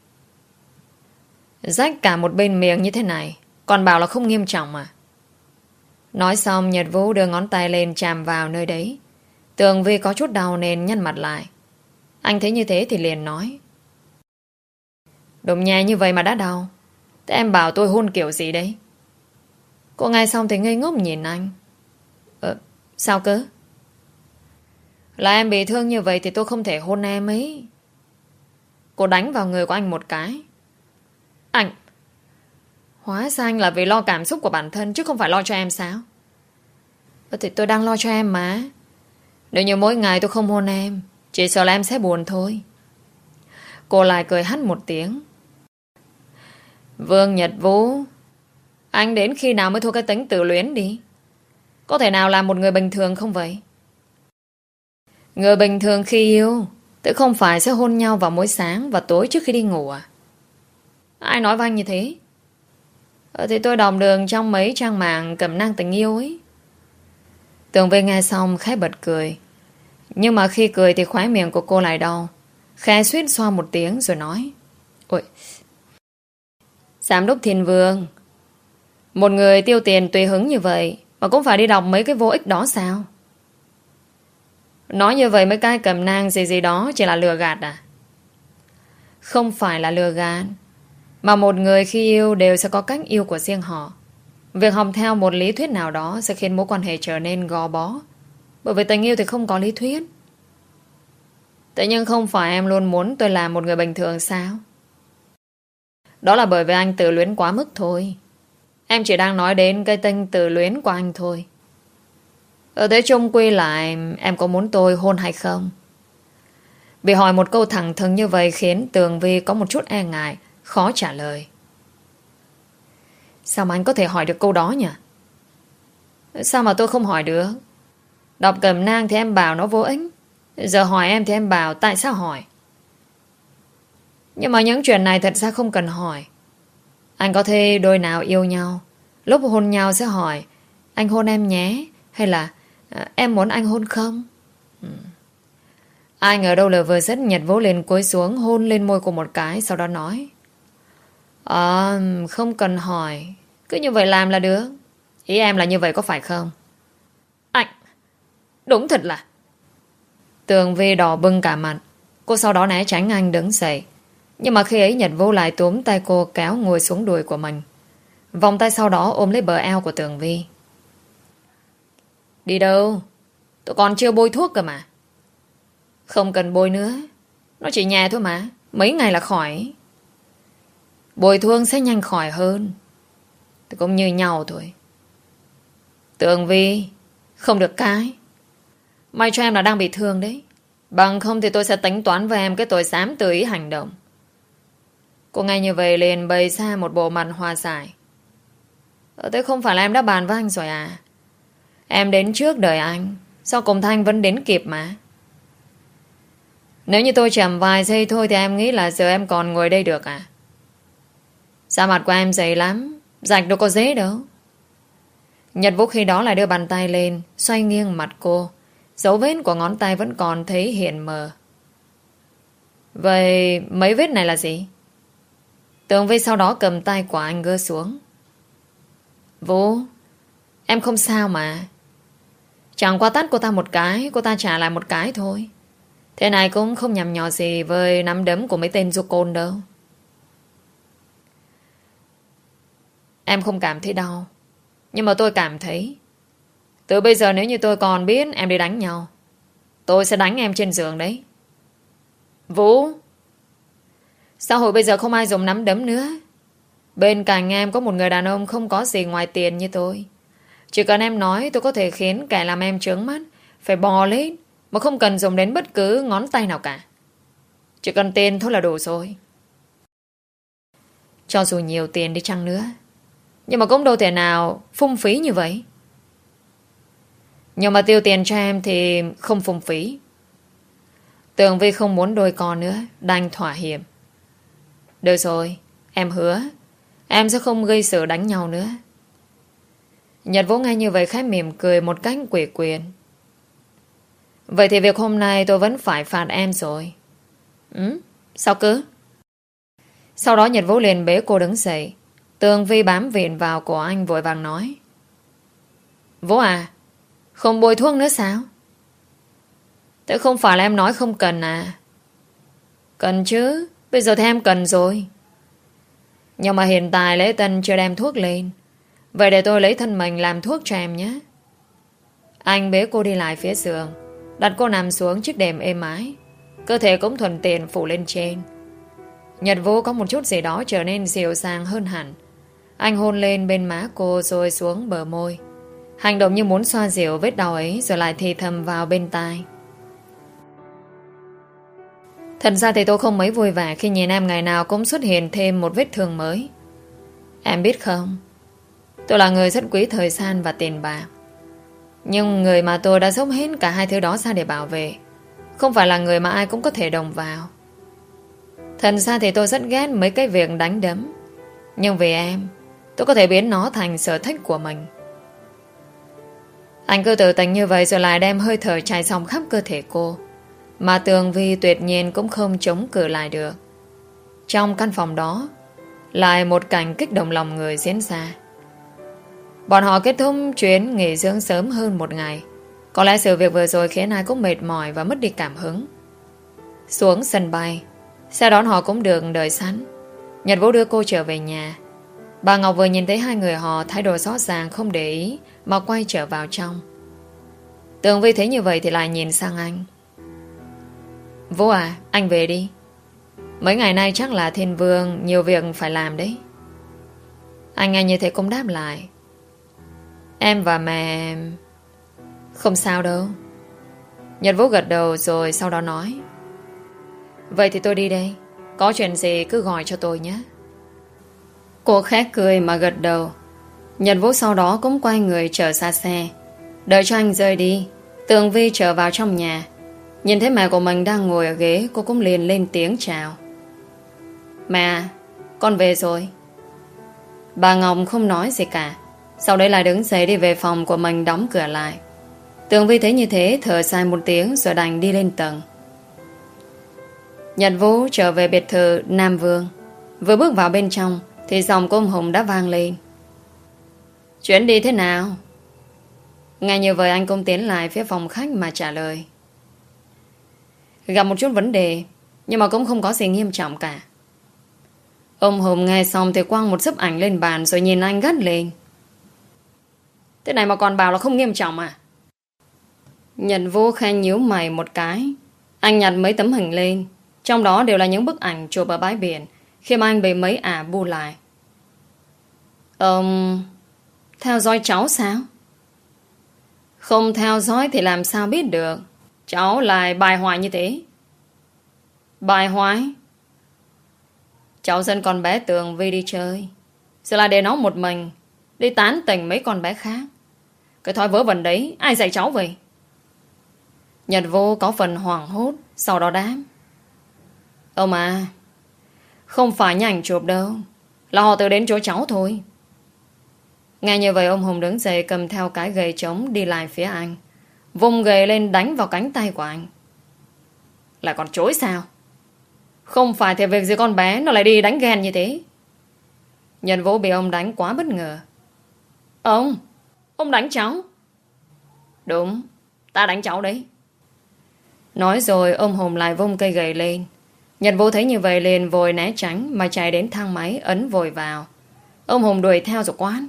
rách cả một bên miệng như thế này, còn bảo là không nghiêm trọng à? Nói xong Nhật Vũ đưa ngón tay lên chạm vào nơi đấy. Tường Vi có chút đau nên nhăn mặt lại. Anh thấy như thế thì liền nói: đụng nhẹ như vậy mà đã đau. Thế em bảo tôi hôn kiểu gì đấy? Cô nghe xong thì ngây ngốc nhìn anh. Ờ, sao cơ? Là em bị thương như vậy thì tôi không thể hôn em ấy. Cô đánh vào người của anh một cái. Anh Hóa ra anh là vì lo cảm xúc của bản thân chứ không phải lo cho em sao? Ờ, thì tôi đang lo cho em mà. Nếu như mỗi ngày tôi không hôn em, chỉ sợ là em sẽ buồn thôi. Cô lại cười hắt một tiếng. Vương Nhật Vũ, anh đến khi nào mới thua cái tính tự luyến đi? Có thể nào là một người bình thường không vậy? Người bình thường khi yêu tự không phải sẽ hôn nhau vào mỗi sáng và tối trước khi đi ngủ à? Ai nói với anh như thế? Ờ, thì tôi đọc được trong mấy trang mạng cẩm nang tình yêu ấy. Tường Vi nghe xong khẽ bật cười. Nhưng mà khi cười thì khóe miệng của cô lại đau. Khẽ suýt xoa một tiếng rồi nói: ôi, Giám đốc Thiên Vương, một người tiêu tiền tùy hứng như vậy mà cũng phải đi đọc mấy cái vô ích đó sao? Nói như vậy mấy cái cẩm nang gì gì đó chỉ là lừa gạt à? Không phải là lừa gạt, mà một người khi yêu đều sẽ có cách yêu của riêng họ. Việc học theo một lý thuyết nào đó sẽ khiến mối quan hệ trở nên gò bó. Bởi vì tình yêu thì không có lý thuyết. Thế nhưng không phải em luôn muốn tôi làm một người bình thường sao? Đó là bởi vì anh tự luyến quá mức thôi. Em chỉ đang nói đến cái tên tự luyến của anh thôi. Ở thế chung quy lại, em có muốn tôi hôn hay không? Bị hỏi một câu thẳng thừng như vậy khiến Tường Vi có một chút e ngại, khó trả lời. Sao mà anh có thể hỏi được câu đó nhỉ? Sao mà tôi không hỏi được? Đọc cẩm nang thì em bảo nó vô ích. Giờ hỏi em thì em bảo tại sao hỏi? Nhưng mà những chuyện này thật ra không cần hỏi. Anh có thể đôi nào yêu nhau, lúc hôn nhau sẽ hỏi: anh hôn em nhé, hay là em muốn anh hôn không? Ừ. Anh ở đâu là vừa dứt, Nhật Vũ lên cúi xuống hôn lên môi của một cái, sau đó nói: Ờ, không cần hỏi, cứ như vậy làm là được. Ý em là như vậy có phải không? Anh, đúng thật là. Tường Vi đỏ bừng cả mặt. Cô sau đó né tránh anh đứng dậy. Nhưng mà khi ấy Nhật Vũ lại túm tay cô kéo ngồi xuống đùi của mình. Vòng tay sau đó ôm lấy bờ eo của Tường Vi. Đi đâu? Tôi còn chưa bôi thuốc cơ mà. Không cần bôi nữa, nó chỉ nhẹ thôi mà, mấy ngày là khỏi. Bôi thuốc sẽ nhanh khỏi hơn. Thì cũng như nhau thôi. Tường Vi, không được cái. May cho em là đang bị thương đấy. Bằng không thì tôi sẽ tính toán với em cái tội xám tự ý hành động. Cô nghe như vậy liền bày ra một bộ mặt hòa giải. Ờ, thế không phải là em đã bàn với anh rồi à? Em đến trước đời anh, sao cùng Thanh vẫn đến kịp mà. Nếu như tôi chậm vài giây thôi thì em nghĩ là giờ em còn ngồi đây được à? Da mặt của em dày lắm, rạch đâu có dễ đâu. Nhật Vũ khi đó lại đưa bàn tay lên, xoay nghiêng mặt cô. Dấu vết của ngón tay vẫn còn thấy hiện mờ. Vậy mấy vết này là gì? Tường Vi sau đó cầm tay của anh gỡ xuống. Vũ, em không sao mà. Chẳng qua tát cô ta một cái, cô ta trả lại một cái thôi. Thế này cũng không nhằm nhò gì với nắm đấm của mấy tên du côn đâu. Em không cảm thấy đau, nhưng mà tôi cảm thấy. Từ bây giờ nếu như tôi còn biết em đi đánh nhau, tôi sẽ đánh em trên giường đấy. Vũ, xã hội bây giờ không ai dùng nắm đấm nữa. Bên cạnh em có một người đàn ông không có gì ngoài tiền như tôi. Chỉ cần em nói, tôi có thể khiến kẻ làm em trướng mắt phải bò lên, mà không cần dùng đến bất cứ ngón tay nào cả. Chỉ cần tiền thôi là đủ rồi. Cho dù nhiều tiền đi chăng nữa, nhưng mà cũng đâu thể nào phung phí như vậy. Nhưng mà tiêu tiền cho em thì không phung phí. Tường Vi không muốn đôi con nữa, đành thỏa hiệp. Được rồi, em hứa em sẽ không gây sự đánh nhau nữa. Nhật Vũ nghe như vậy khẽ mỉm cười một cách quỷ quyền. Vậy thì việc hôm nay tôi vẫn phải phạt em rồi. Ừ? Sao cứ? Sau đó Nhật Vũ liền bế cô đứng dậy. Tường Vi bám viện vào cổ anh vội vàng nói. Vũ à, không bôi thuốc nữa sao? Thế không phải là em nói không cần à? Cần chứ, bây giờ thì em cần rồi. Nhưng mà hiện tại Lễ Tân chưa đem thuốc lên. Vậy để tôi lấy thân mình làm thuốc cho em nhé. Anh bế cô đi lại phía giường, đặt cô nằm xuống chiếc đệm êm ái. Cơ thể cũng thuận tiện phủ lên trên. Nhật Vũ có một chút gì đó trở nên dịu dàng hơn hẳn. Anh hôn lên bên má cô rồi xuống bờ môi, hành động như muốn xoa dịu vết đau ấy, rồi lại thì thầm vào bên tai. Thật ra thì tôi không mấy vui vẻ khi nhìn em ngày nào cũng xuất hiện thêm một vết thương mới. Em biết không, tôi là người rất quý thời gian và tiền bạc. Nhưng người mà tôi đã dốc hết cả hai thứ đó ra để bảo vệ không phải là người mà ai cũng có thể đồng vào. Thật ra thì tôi rất ghét mấy cái việc đánh đấm, nhưng vì em, tôi có thể biến nó thành sở thích của mình. Anh cứ tự tình như vậy rồi lại đem hơi thở trải dòng khắp cơ thể cô, mà Tường Vi tuyệt nhiên cũng không chống cự lại được. Trong căn phòng đó lại một cảnh kích động lòng người diễn ra. Bọn họ kết thúc chuyến nghỉ dưỡng sớm hơn một ngày. Có lẽ sự việc vừa rồi khiến ai cũng mệt mỏi và mất đi cảm hứng. Xuống sân bay, xe đón họ cũng được đợi sẵn. Nhật Vũ đưa cô trở về nhà. Bà Ngọc vừa nhìn thấy hai người họ thái độ rõ ràng không để ý mà quay trở vào trong. Tường Vi thấy như vậy thì lại nhìn sang anh. Vũ à, anh về đi. Mấy ngày nay chắc là Thiên Vương nhiều việc phải làm đấy. Anh nghe như thế cũng đáp lại. Em và mẹ... Không sao đâu. Nhật Vũ gật đầu rồi sau đó nói. Vậy thì tôi đi đây. Có chuyện gì cứ gọi cho tôi nhé. Cô khẽ cười mà gật đầu. Nhật Vũ sau đó cũng quay người trở ra xe. Đợi cho anh rời đi, Tường Vi trở vào trong nhà. Nhìn thấy mẹ của mình đang ngồi ở ghế, cô cũng liền lên tiếng chào. Mẹ, con về rồi. Bà Ngọc không nói gì cả. Sau đấy lại đứng dậy đi về phòng của mình đóng cửa lại. Tường Vi thấy như thế thở dài một tiếng rồi đành đi lên tầng. Nhật Vũ trở về biệt thự Nam Vương. Vừa bước vào bên trong thì giọng của ông Hùng đã vang lên. Chuyến đi thế nào? Nghe như vậy anh cũng tiến lại phía phòng khách mà trả lời. Gặp một chút vấn đề, nhưng mà cũng không có gì nghiêm trọng cả. Ông Hùng nghe xong thì quăng một sấp ảnh lên bàn rồi nhìn anh gắt lên. Thế này mà còn bảo là không nghiêm trọng à? Nhật Vũ khẽ nhíu mày một cái. Anh nhặt mấy tấm hình lên, trong đó đều là những bức ảnh chụp ở bãi biển khi mà anh bị mấy ả bu lại. Ông theo dõi cháu sao? Không theo dõi thì làm sao biết được cháu lại bài hoài như thế. Bài hoài? Cháu dẫn con bé Tường Vi đi chơi, rồi là để nó một mình đi tán tỉnh mấy con bé khác. Cái thói vớ vẩn đấy ai dạy cháu vậy? Nhật Vũ có phần hoảng hốt, sau đó đáp. Ông à, không phải nhà ảnh chụp đâu, là họ tự đến chỗ cháu thôi. Nghe như vậy ông Hùng đứng dậy cầm theo cái gậy trống đi lại phía anh, vùng gậy lên đánh vào cánh tay của anh. Lại còn chối sao? Không phải thì việc gì con bé nó lại đi đánh ghen như thế. Nhật Vũ bị ông đánh quá bất ngờ. Ông Ông đánh cháu? Đúng, ta đánh cháu đấy. Nói rồi ông Hùng lại vung cây gậy lên. Nhật Vũ thấy như vậy liền vội né tránh mà chạy đến thang máy ấn vội vào. Ông Hùng đuổi theo rồi quát.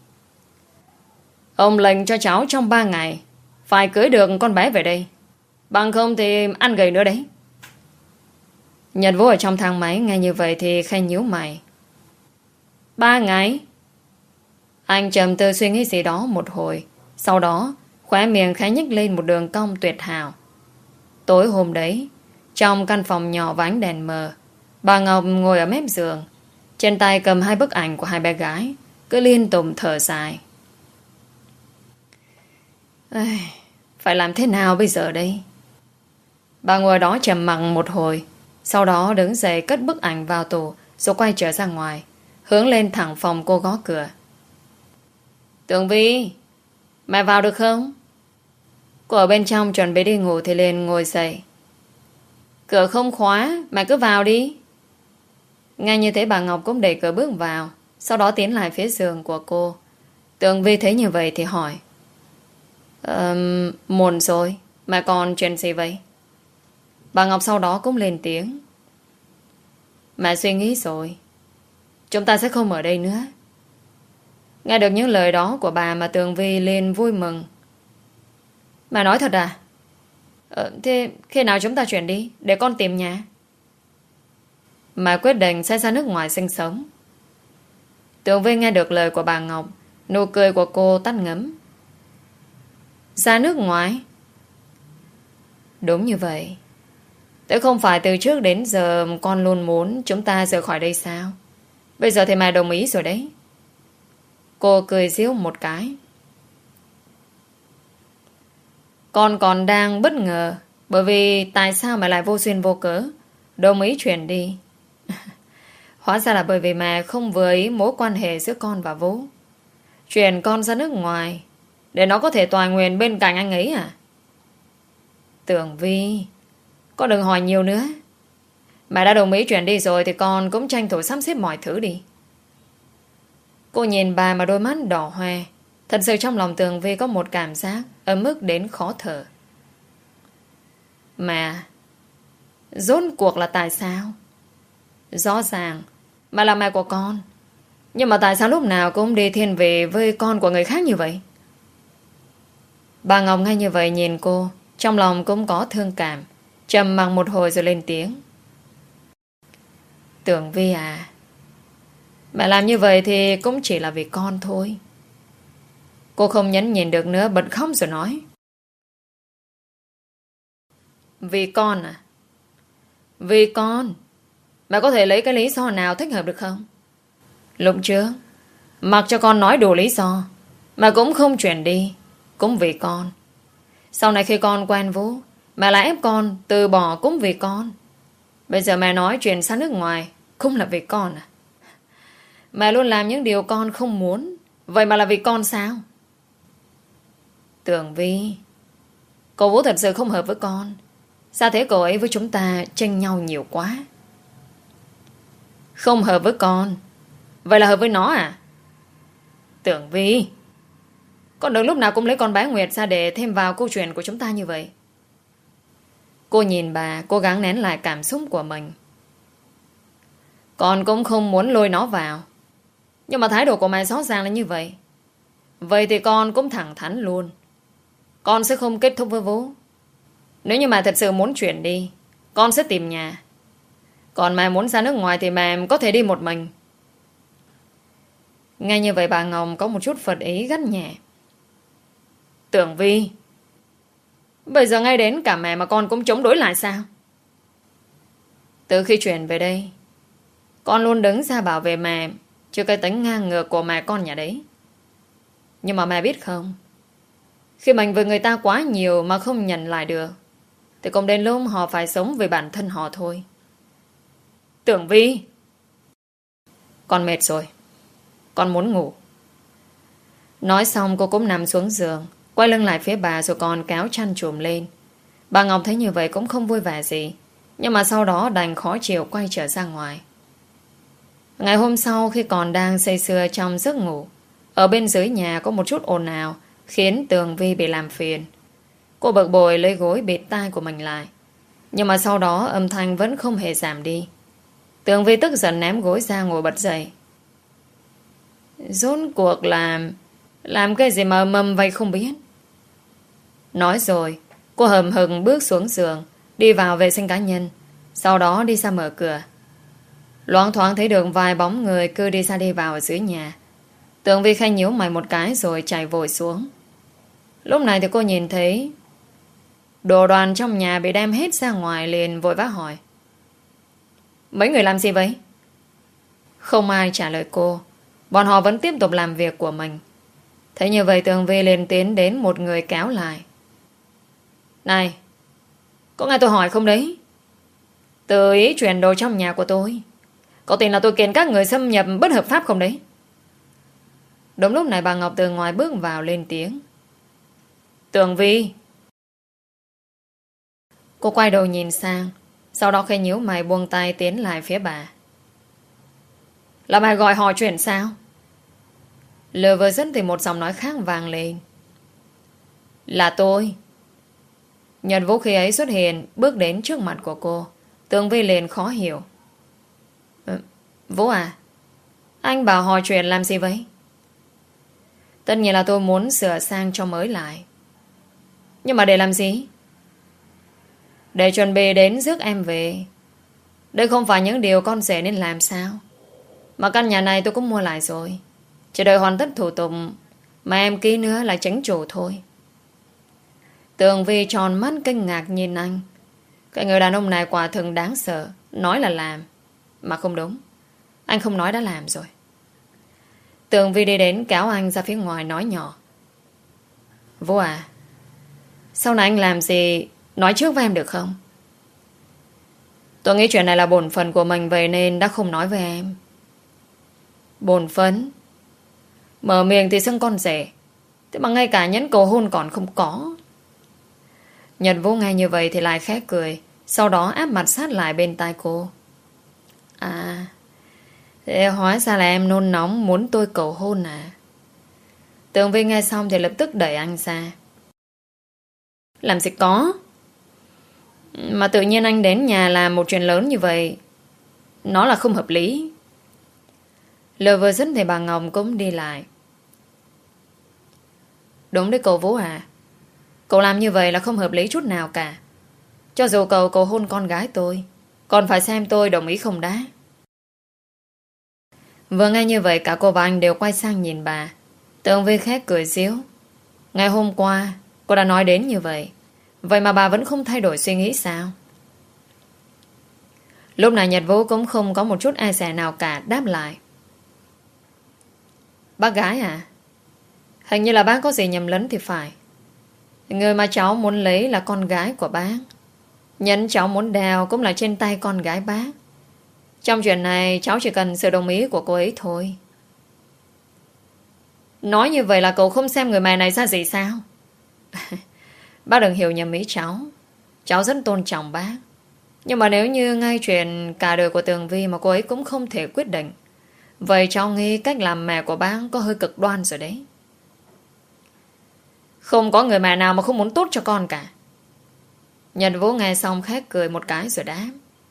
Ông lệnh cho cháu trong ba ngày phải cưới được con bé về đây, bằng không thì ăn gầy nữa đấy. Nhật Vũ ở trong thang máy nghe như vậy thì khẽ nhíu mày. Ba ngày? Anh trầm tư suy nghĩ gì đó một hồi. Sau đó khóe miệng khẽ nhếch lên một đường cong tuyệt hảo. Tối hôm đấy, trong căn phòng nhỏ và ánh đèn mờ, bà Ngọc ngồi ở mép giường, trên tay cầm hai bức ảnh của hai bé gái, cứ liên tục thở dài. Ây, phải làm thế nào bây giờ đây? Bà ngồi đó trầm mặc một hồi, sau đó đứng dậy cất bức ảnh vào tủ, rồi quay trở ra ngoài, hướng lên thẳng phòng cô gõ cửa. Tường Vi, mẹ vào được không? Cô ở bên trong chuẩn bị đi ngủ thì liền ngồi dậy. Cửa không khóa, mẹ cứ vào đi. Ngay như thế bà Ngọc cũng đẩy cửa bước vào, sau đó tiến lại phía giường của cô. Tường Vi thấy như vậy thì hỏi. um, Muộn rồi, mẹ còn chuyện gì vậy? Bà Ngọc sau đó cũng lên tiếng. Mẹ suy nghĩ rồi, chúng ta sẽ không ở đây nữa. Nghe được những lời đó của bà mà Tường Vi lên vui mừng. Mẹ nói thật à? Ờ, thế khi nào chúng ta chuyển đi để con tìm nhà? Mẹ quyết định sẽ ra nước ngoài sinh sống. Tường Vi nghe được lời của bà Ngọc, nụ cười của cô tắt ngấm. Ra nước ngoài? Đúng như vậy. Thế không phải từ trước đến giờ con luôn muốn chúng ta rời khỏi đây sao? Bây giờ thì mẹ đồng ý rồi đấy. Cô cười giễu một cái. Con còn đang bất ngờ, bởi vì tại sao mẹ lại vô duyên vô cớ đồng ý chuyển đi. Hóa ra là bởi vì mẹ không vừa ý mối quan hệ giữa con và Vũ. Chuyển con ra nước ngoài để nó có thể tọa nguyện bên cạnh anh ấy à? Tường Vi, con đừng hỏi nhiều nữa. Mẹ đã đồng ý chuyển đi rồi thì con cũng tranh thủ sắp xếp mọi thứ đi. Cô nhìn bà mà đôi mắt đỏ hoe. Thật sự trong lòng Tường Vi có một cảm giác ở mức đến khó thở. Mẹ, rốt cuộc là tại sao? Rõ ràng mẹ là mẹ của con, nhưng mà tại sao lúc nào cũng đi thiên về với con của người khác như vậy? Bà Ngọc ngay như vậy nhìn cô, trong lòng cũng có thương cảm, trầm mặc một hồi rồi lên tiếng. Tường Vi à, mẹ làm như vậy thì cũng chỉ là vì con thôi. Cô không nhẫn nhìn được nữa, bật khóc rồi nói. Vì con à? Vì con? Mẹ có thể lấy cái lý do nào thích hợp được không? Lúc trước mặc cho con nói đủ lý do mà cũng không chuyển đi, cũng vì con. Sau này khi con quen Vũ, mẹ lại ép con từ bỏ cũng vì con. Bây giờ mẹ nói chuyển sang nước ngoài cũng là vì con à? Mẹ luôn làm những điều con không muốn, vậy mà là vì con sao? Tường Vi, cậu Vũ thật sự không hợp với con. Sao thế cậu ấy với chúng ta tranh nhau nhiều quá? Không hợp với con, vậy là hợp với nó à? Tường Vi, con đừng lúc nào cũng lấy con bé Nguyệt ra để thêm vào câu chuyện của chúng ta như vậy. Cô nhìn bà, cố gắng nén lại cảm xúc của mình. Con cũng không muốn lôi nó vào, nhưng mà thái độ của mẹ rõ ràng là như vậy. Vậy thì con cũng thẳng thắn luôn. Con sẽ không kết thúc với Vũ. Nếu như mẹ thật sự muốn chuyển đi, con sẽ tìm nhà. Còn mẹ muốn ra nước ngoài thì mẹ có thể đi một mình. Nghe như vậy bà Ngọc có một chút phật ý gắt nhẹ. Tường Vi, bây giờ ngay đến cả mẹ mà con cũng chống đối lại sao? Từ khi chuyển về đây, con luôn đứng ra bảo vệ mẹ trước cái tính ngang ngược của mẹ con nhà đấy. Nhưng mà mẹ biết không, khi mình với người ta quá nhiều mà không nhận lại được, thì cũng đến lúc họ phải sống vì bản thân họ thôi. Tường Vi, con mệt rồi, con muốn ngủ. Nói xong cô cũng nằm xuống giường, quay lưng lại phía bà rồi còn kéo chăn trùm lên. Bà Ngọc thấy như vậy cũng không vui vẻ gì, nhưng mà sau đó đành khó chịu quay trở ra ngoài. Ngày hôm sau khi còn đang say sưa trong giấc ngủ, ở bên dưới nhà có một chút ồn ào khiến Tường Vi bị làm phiền. Cô bực bội lấy gối bịt tai của mình lại, nhưng mà sau đó âm thanh vẫn không hề giảm đi. Tường Vi tức giận ném gối ra ngồi bật dậy. Rốt cuộc làm Làm cái gì mà mầm vậy không biết. Nói rồi cô hầm hực bước xuống giường, đi vào vệ sinh cá nhân, Sau đó đi ra mở cửa. Loáng thoáng thấy được vài bóng người cứ đi ra đi vào ở dưới nhà. Tường Vi khanh nhíu mày một cái rồi chạy vội xuống. Lúc này thì cô nhìn thấy đồ đoàn trong nhà bị đem hết ra ngoài, liền vội vã hỏi: mấy người làm gì vậy? Không ai trả lời cô. Bọn họ vẫn tiếp tục làm việc của mình. Thấy như vậy Tường Vi liền tiến đến một người kéo lại. Này, có nghe tôi hỏi không đấy? Tự ý chuyển đồ trong nhà của tôi, có tin là tôi kiện các người xâm nhập bất hợp pháp không đấy? Đúng lúc này bà Ngọc từ ngoài bước vào lên tiếng: Tường Vi. Cô quay đầu nhìn sang, sau đó khi nhíu mày buông tay tiến lại phía bà. Là bà gọi hỏi chuyện sao? Lừa vừa dứt thì một giọng nói khác vang lên: là tôi. Nhật Vũ khi ấy xuất hiện, bước đến trước mặt của cô. Tường Vi liền khó hiểu: ừ, Vũ à, anh bảo hỏi chuyện làm gì vậy? Tất nhiên là tôi muốn sửa sang cho mới lại. Nhưng mà để làm gì? Để chuẩn bị đến rước em về. Đây không phải những điều con rể nên làm sao? Mà căn nhà này tôi cũng mua lại rồi, chỉ đợi hoàn tất thủ tục mà em ký nữa là chính chủ thôi. Tường Vi tròn mắt kinh ngạc nhìn anh. Cái người đàn ông này quả thực đáng sợ. Nói là làm mà không đúng. Anh không nói đã làm rồi. Tường Vi đi đến kéo anh ra phía ngoài nói nhỏ: Vũ à, sau này anh làm gì nói trước với em được không? Tôi nghĩ chuyện này là bổn phận của mình, vậy nên đã không nói với em. Bổn phận? Mở miệng thì xưng con rể, thế mà ngay cả nhẫn cầu hôn còn không có. Nhật Vũ nghe như vậy thì lại khẽ cười, sau đó áp mặt sát lại bên tai cô. À, thế hóa ra là em nôn nóng muốn tôi cầu hôn à? Tường Vi nghe xong thì lập tức đẩy anh ra. Làm gì có. Mà tự nhiên anh đến nhà làm một chuyện lớn như vậy, nó là không hợp lý. Lời vừa dứt thì bà Ngọc cũng đi lại. Đúng đấy cậu Vũ à, cậu làm như vậy là không hợp lý chút nào cả. Cho dù cậu cầu hôn con gái tôi, còn phải xem tôi đồng ý không đã. Vừa nghe như vậy cả cô và anh đều quay sang nhìn bà. Tường Vi khét cười xíu. Ngày hôm qua cô đã nói đến như vậy, vậy mà bà vẫn không thay đổi suy nghĩ sao? Lúc này Nhật Vũ cũng không có một chút e dè nào cả, đáp lại: Bác gái à, hình như là bác có gì nhầm lẫn thì phải. Người mà cháu muốn lấy là con gái của bác. Nhẫn cháu muốn đeo cũng là trên tay con gái bác. Trong chuyện này cháu chỉ cần sự đồng ý của cô ấy thôi. Nói như vậy là cậu không xem người mẹ này ra gì sao? Bác đừng hiểu nhầm ý cháu. Cháu rất tôn trọng bác. Nhưng mà nếu như ngay chuyện cả đời của Tường Vi mà cô ấy cũng không thể quyết định, vậy cháu nghĩ cách làm mẹ của bác có hơi cực đoan rồi đấy. Không có người mẹ nào mà không muốn tốt cho con cả. Nhật Vũ nghe xong khét cười một cái rồi đáp: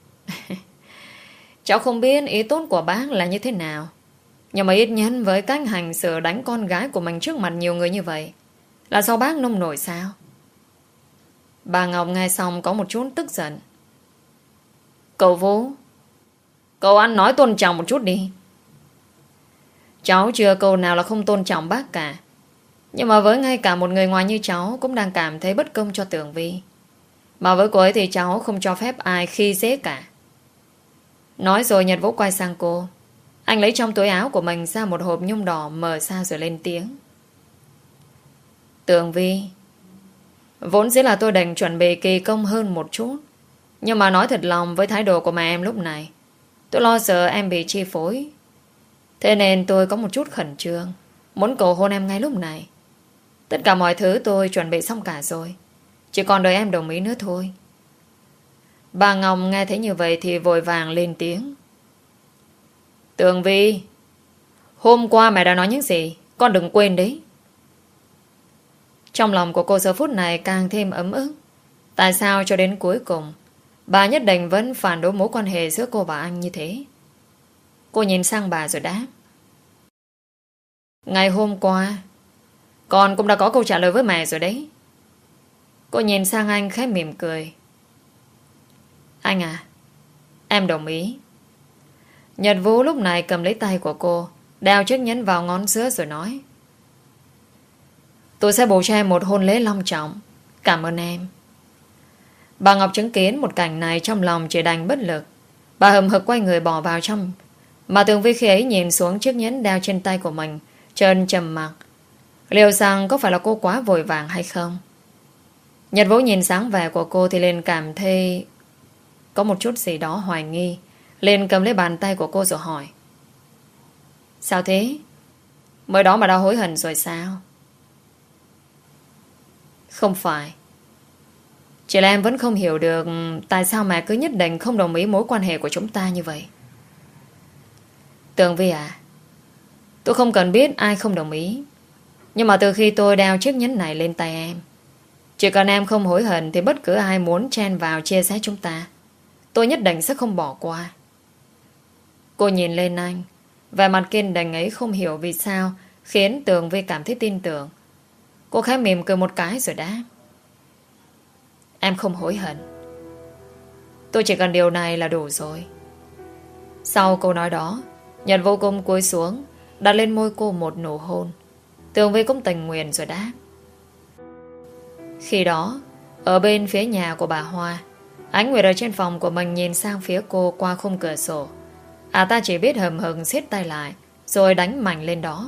Cháu không biết ý tốt của bác là như thế nào, nhưng mà ít nhất với cách hành xử đánh con gái của mình trước mặt nhiều người như vậy là do bác nông nổi sao? Bà Ngọc nghe xong có một chút tức giận. Cậu Vũ, cậu ăn nói tôn trọng một chút đi. Cháu chưa câu nào là không tôn trọng bác cả. Nhưng mà với ngay cả một người ngoài như cháu cũng đang cảm thấy bất công cho Tường Vi. Mà với cô ấy thì cháu không cho phép ai khi dễ cả. Nói rồi Nhật Vũ quay sang cô. Anh lấy trong túi áo của mình ra một hộp nhung đỏ, mở ra rồi lên tiếng: Tường Vi, vốn dĩ là tôi đành chuẩn bị kỳ công hơn một chút, nhưng mà nói thật lòng với thái độ của mẹ em lúc này, tôi lo sợ em bị chi phối. Thế nên tôi có một chút khẩn trương, muốn cầu hôn em ngay lúc này. Tất cả mọi thứ tôi chuẩn bị xong cả rồi, chỉ còn đợi em đồng ý nữa thôi. Bà Ngọc nghe thấy như vậy thì vội vàng lên tiếng: Tường Vi, hôm qua mẹ đã nói những gì, con đừng quên đấy. Trong lòng của cô giờ phút này càng thêm ấm ức. Tại sao cho đến cuối cùng bà nhất định vẫn phản đối mối quan hệ giữa cô và anh như thế? Cô nhìn sang bà rồi đáp: Ngày hôm qua con cũng đã có câu trả lời với mẹ rồi đấy. Cô nhìn sang anh khẽ mỉm cười: Anh à, Em đồng ý. Nhật Vũ lúc này cầm lấy tay của cô, đeo chiếc nhẫn vào ngón giữa rồi nói: Tôi sẽ bổ cho em một hôn lễ long trọng. Cảm ơn em. Bà Ngọc chứng kiến một cảnh này trong lòng chỉ đành bất lực. Bà hầm hực quay người bỏ vào trong. Mà Tường Vi khi ấy nhìn xuống chiếc nhẫn đeo trên tay của mình, trơn trầm mặc. Liệu rằng có phải là cô quá vội vàng hay không? Nhật Vũ nhìn sáng vẻ của cô thì liền cảm thấy có một chút gì đó hoài nghi. Liền cầm lấy bàn tay của cô rồi hỏi: Sao thế? Mới đó mà đã hối hận rồi sao? Không phải. Chỉ là em vẫn không hiểu được tại sao mẹ cứ nhất định không đồng ý mối quan hệ của chúng ta như vậy. Tường Vi à, tôi không cần biết ai không đồng ý. Nhưng mà từ khi tôi đeo chiếc nhẫn này lên tay em, chỉ cần em không hối hận thì bất cứ ai muốn chen vào chia sẻ chúng ta, tôi nhất định sẽ không bỏ qua. Cô nhìn lên anh, vẻ mặt kiên định ấy không hiểu vì sao khiến Tường Vi cảm thấy tin tưởng. Cô khẽ mỉm cười một cái rồi đáp: Em không hối hận. Tôi chỉ cần điều này là đủ rồi. Sau câu nói đó, Nhật vô cùng cúi xuống, đặt lên môi cô một nụ hôn. Tường Vi cũng tình nguyện rồi đáp. Khi đó, ở bên phía nhà của bà Hoa, Ánh Nguyệt ở trên phòng của mình nhìn sang phía cô qua khung cửa sổ. À ta chỉ biết hầm hừng siết tay lại, rồi đánh mạnh lên đó.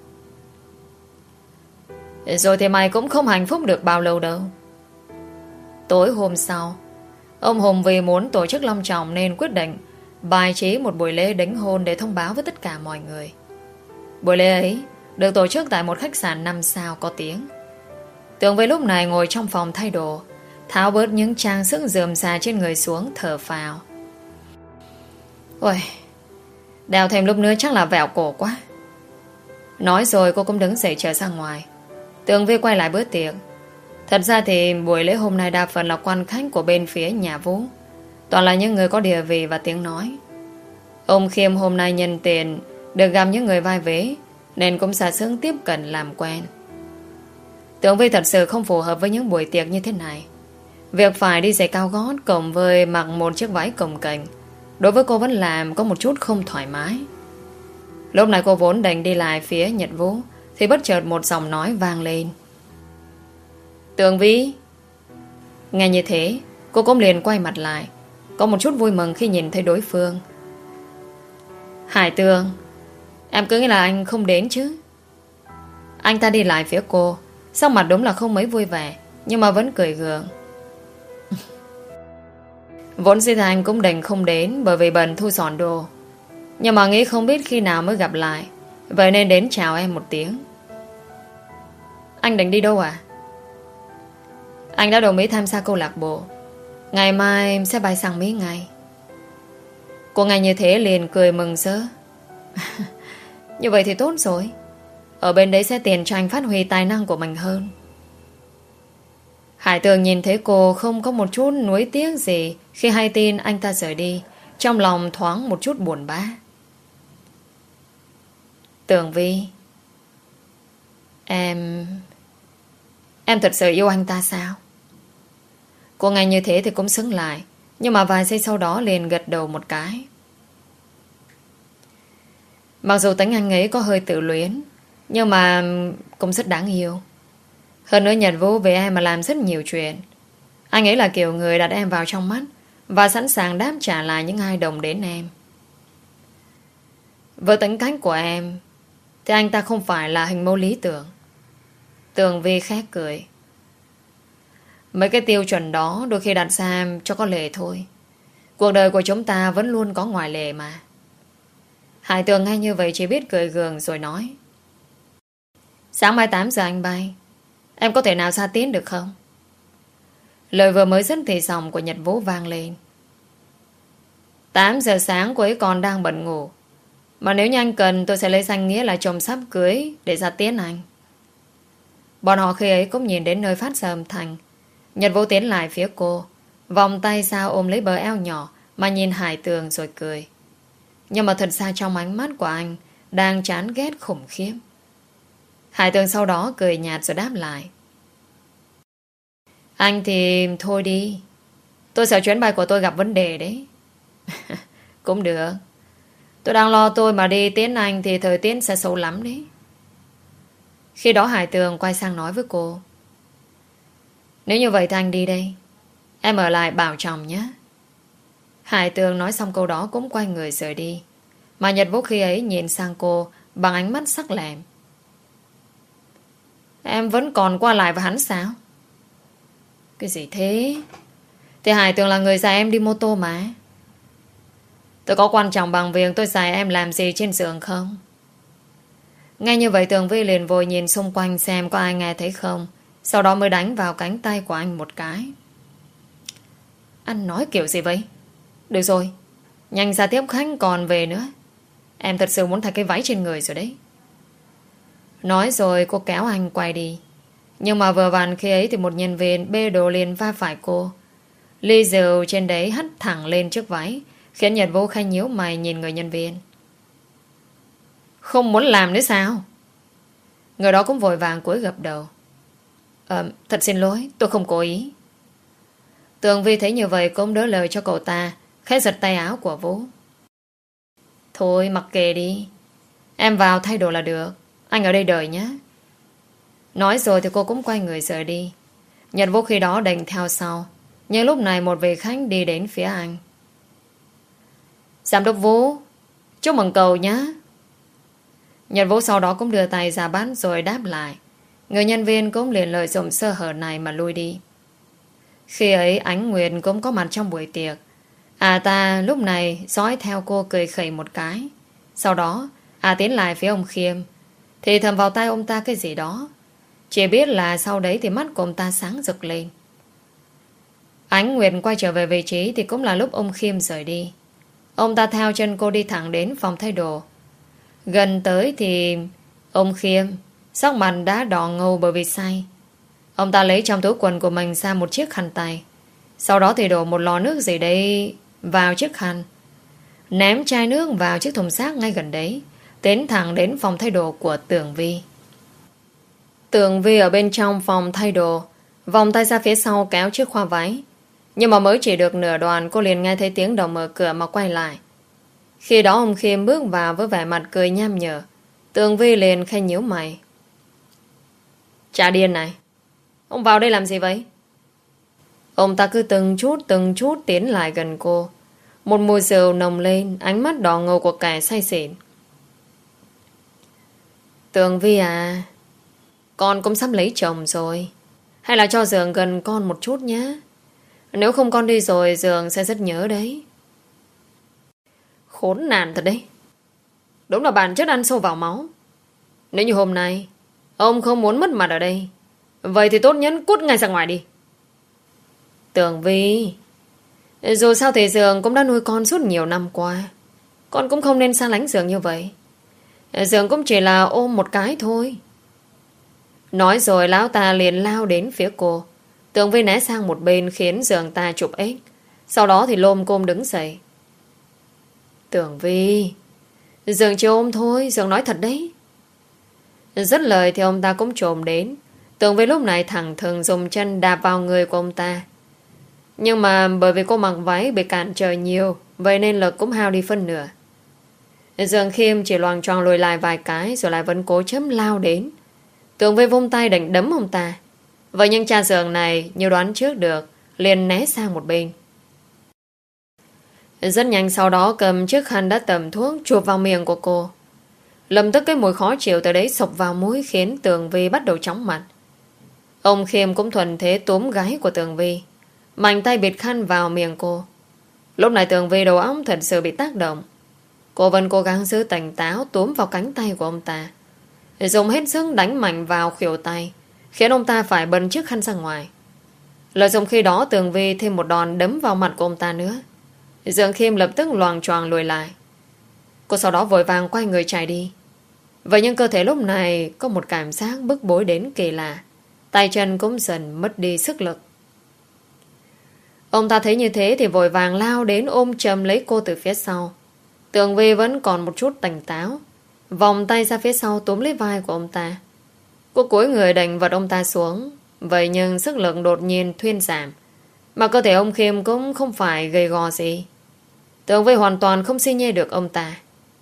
Rồi thì mày cũng không hạnh phúc được bao lâu đâu. Tối hôm sau, ông Hùng vì muốn tổ chức long trọng nên quyết định bài trí một buổi lễ đính hôn để thông báo với tất cả mọi người. Buổi lễ ấy được tổ chức tại một khách sạn năm sao có tiếng. Tường Vi lúc này ngồi trong phòng thay đồ, tháo bớt những trang sức rườm rà trên người xuống, thở phào. Ôi, đeo thêm lúc nữa chắc là vẹo cổ quá. Nói rồi cô cũng đứng dậy trở ra ngoài. Tường Vi quay lại bữa tiệc. Thật ra thì buổi lễ hôm nay đa phần là quan khách của bên phía nhà Vũ, toàn là những người có địa vị và tiếng nói. Ông Khiêm hôm nay nhân tiền được gặp những người vai vế nên cũng xả sướng tiếp cận làm quen. Tường Vi thật sự không phù hợp với những buổi tiệc như thế này. Việc phải đi giày cao gót cộng với mặc một chiếc váy cồng kềnh đối với cô vẫn làm có một chút không thoải mái. Lúc này cô vốn định đi lại phía Nhật Vũ thì bất chợt một giọng nói vang lên: Tường Vi. Nghe như thế, cô cũng liền quay mặt lại, có một chút vui mừng khi nhìn thấy đối phương. Hải Tường, em cứ nghĩ là anh không đến chứ? Anh ta đi lại phía cô, sắc mặt đúng là không mấy vui vẻ, nhưng mà vẫn cười gượng. Vốn dĩ anh cũng định không đến bởi vì bận thu dọn đồ, nhưng mà nghĩ không biết khi nào mới gặp lại, vậy nên đến chào em một tiếng. Anh định đi đâu à? Anh đã đồng ý tham gia câu lạc bộ. Ngày mai em sẽ bay sang Mỹ ngay. Cô nghe như thế liền cười mừng rỡ. Như vậy thì tốt rồi. Ở bên đấy sẽ tiền cho anh phát huy tài năng của mình hơn. Hải Tường nhìn thấy cô không có một chút nuối tiếc gì khi hay tin anh ta rời đi, trong lòng thoáng một chút buồn bã. Tường Vi, Em... Em thật sự yêu anh ta sao? Cô nghe như thế thì cũng sững lại, nhưng mà vài giây sau đó liền gật đầu một cái. Mặc dù tính anh ấy có hơi tự luyến, nhưng mà cũng rất đáng yêu. Hơn nữa Nhật Vũ về em mà làm rất nhiều chuyện. Anh ấy là kiểu người đặt em vào trong mắt và sẵn sàng đáp trả lại những ai đồng đến em. Với tính cách của em thì anh ta không phải là hình mẫu lý tưởng. Tường Vi khét cười. Mấy cái tiêu chuẩn đó đôi khi đặt ra cho có lệ thôi. Cuộc đời của chúng ta vẫn luôn có ngoại lệ mà. Hải Tường nghe như vậy chỉ biết cười gượng rồi nói: Sáng mai tám giờ anh bay. Em có thể nào xa tiến được không? Lời vừa mới dứt thì giọng của Nhật Vũ vang lên. tám giờ sáng cô ấy còn đang bận ngủ. Mà nếu như anh cần tôi sẽ lấy danh nghĩa là chồng sắp cưới để ra tiến anh. Bọn họ khi ấy cũng nhìn đến nơi phát ra âm thanh. Nhật Vũ tiến lại phía cô, vòng tay ra ôm lấy bờ eo nhỏ mà nhìn Hải Tường rồi cười. Nhưng mà thật ra trong ánh mắt của anh đang chán ghét khủng khiếp. Hải Tường sau đó cười nhạt rồi đáp lại: Anh thì thôi đi. Tôi sợ chuyến bay của tôi gặp vấn đề đấy. Cũng được. Tôi đang lo tôi mà đi tiễn anh thì thời tiết sẽ xấu lắm đấy. Khi đó Hải Tường quay sang nói với cô. Nếu như vậy thì anh đi đây. Em ở lại bảo chồng nhé. Hải Tường nói xong câu đó cũng quay người rời đi. Mà Nhật Vũ khi ấy nhìn sang cô bằng ánh mắt sắc lẹm. Em vẫn còn qua lại với hắn sao? Cái gì thế? Thì Hải Tường là người dạy em đi mô tô mà. Tôi có quan trọng bằng việc tôi dạy em làm gì trên giường không? Ngay như vậy Tường Vi liền vội nhìn xung quanh xem có ai nghe thấy không. Sau đó mới đánh vào cánh tay của anh một cái. Anh nói kiểu gì vậy? Được rồi, nhanh ra tiếp khách còn về nữa. Em thật sự muốn thay cái váy trên người rồi đấy. Nói rồi cô kéo anh quay đi. Nhưng mà vừa vặn khi ấy thì một nhân viên bê đồ liền va phải cô. Ly rượu trên đấy hất thẳng lên chiếc váy, khiến Nhật Vũ khanh nhíu mày nhìn người nhân viên. Không muốn làm nữa sao? Người đó cũng vội vàng cúi gập đầu. Ờ, thật xin lỗi, tôi không cố ý. Tường Vi thấy như vậy cũng đỡ lời cho cậu ta, khẽ giật tay áo của Vũ. Thôi mặc kệ đi. Em vào thay đồ là được. Anh ở đây đợi nhé. Nói rồi thì cô cũng quay người rời đi. Nhật Vũ khi đó đành theo sau. Nhưng lúc này một vị khách đi đến phía anh. Giám đốc Vũ, chúc mừng cậu nhé. Nhật Vũ sau đó cũng đưa tay ra bắt rồi đáp lại. Người nhân viên cũng liền lợi dụng sơ hở này mà lui đi. Khi ấy Ánh Nguyệt cũng có mặt trong buổi tiệc. À ta lúc này dõi theo cô cười khẩy một cái. Sau đó à tiến lại phía ông Khiêm, thì thầm vào tay ông ta cái gì đó. Chỉ biết là sau đấy thì mắt của ông ta sáng rực lên. Ánh Nguyệt quay trở về vị trí thì cũng là lúc ông Khiêm rời đi. Ông ta theo chân cô đi thẳng đến phòng thay đồ. Gần tới thì ông Khiêm sắc mặt đã đỏ ngầu bởi vì say. Ông ta lấy trong túi quần của mình ra một chiếc khăn tay. Sau đó thì đổ một lọ nước gì đây vào chiếc khăn, ném chai nước vào chiếc thùng rác ngay gần đấy, tiến thẳng đến phòng thay đồ của Tường Vi. Tường Vi ở bên trong phòng thay đồ, vòng tay ra phía sau kéo chiếc khoa váy. Nhưng mà mới chỉ được nửa đoạn, cô liền nghe thấy tiếng đồng mở cửa mà quay lại. Khi đó ông Khiêm bước vào với vẻ mặt cười nham nhở. Tường Vi liền khẽ nhíu mày. Chả điên này, ông vào đây làm gì vậy? Ông ta cứ từng chút từng chút tiến lại gần cô. Một mùi rượu nồng lên, ánh mắt đỏ ngầu của kẻ say xỉn. Tường Vi à, con cũng sắp lấy chồng rồi. Hay là cho Dường gần con một chút nhé. Nếu không con đi rồi Dường sẽ rất nhớ đấy. Khốn nạn thật đấy. Đúng là bản chất ăn sâu vào máu. Nếu như hôm nay ông không muốn mất mặt ở đây, vậy thì tốt nhất cút ngay ra ngoài đi. Tường Vi, dù sao thì Dường cũng đã nuôi con suốt nhiều năm qua. Con cũng không nên xa lánh Dường như vậy. Dường cũng chỉ là ôm một cái thôi. Nói rồi lão ta liền lao đến phía cô. Tường Vi né sang một bên khiến Dường ta chụp ếch. Sau đó thì lôm côm đứng dậy. Tường Vi, Dường chỉ ôm thôi, Dường nói thật đấy. Dứt lời thì ông ta cũng trồm đến. Tường Vi lúc này thẳng thừng dùng chân đạp vào người của ông ta. Nhưng mà bởi vì cô mặc váy bị cản trở nhiều, vậy nên lực cũng hao đi phân nửa. Dường Khiêm chỉ loằng choàng lùi lại vài cái, rồi lại vẫn cố chấm lao đến. Tường Vi vung tay đánh đấm ông ta. Vậy nhưng cha Dường này như đoán trước được, liền né sang một bên. Rất nhanh sau đó cầm chiếc khăn đã tẩm thuốc chụp vào miệng của cô. Lập tức cái mùi khó chịu từ đấy sộc vào mũi khiến Tường Vi bắt đầu chóng mặt. Ông Khiêm cũng thuần thế túm gáy của Tường Vi, mạnh tay bịt khăn vào miệng cô. Lúc này Tường Vi đầu óc thật sự bị tác động. Cô vẫn cố gắng giữ tỉnh táo túm vào cánh tay của ông ta, dùng hết sức đánh mạnh vào khuỷu tay, khiến ông ta phải bật chiếc khăn ra ngoài. Lợi dụng khi đó Tường Vi thêm một đòn đấm vào mặt của ông ta nữa. Dường Khiêm lập tức loằng choàng lùi lại. Cô sau đó vội vàng quay người chạy đi. Vậy nhưng cơ thể lúc này có một cảm giác bức bối đến kỳ lạ. Tay chân cũng dần mất đi sức lực. Ông ta thấy như thế thì vội vàng lao đến ôm chầm lấy cô từ phía sau. Tường Vi vẫn còn một chút tỉnh táo, vòng tay ra phía sau túm lấy vai của ông ta. Cô cúi người đành vật ông ta xuống. Vậy nhưng sức lực đột nhiên thuyên giảm, mà cơ thể ông Khiêm cũng không phải gầy gò gì. Tường Vi hoàn toàn không xi nhê được ông ta.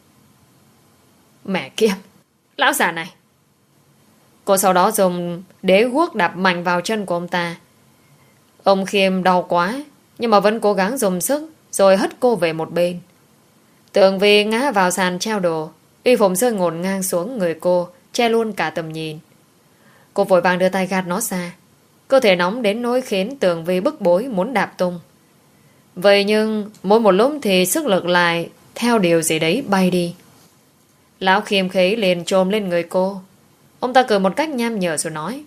Mẹ kiếp, lão già này. Cô sau đó dùng đế guốc đạp mạnh vào chân của ông ta. Ông Khiêm đau quá, nhưng mà vẫn cố gắng dùng sức, rồi hất cô về một bên. Tường Vi ngã vào sàn treo đồ, y phục rơi ngổn ngang xuống người cô, che luôn cả tầm nhìn. Cô vội vàng đưa tay gạt nó ra. Cơ thể nóng đến nỗi khiến Tường Vi bức bối muốn đạp tung. Vậy nhưng mỗi một lúc thì sức lực lại theo điều gì đấy bay đi. Lão Khiêm khí liền trồm lên người cô. Ông ta cười một cách nham nhở rồi nói: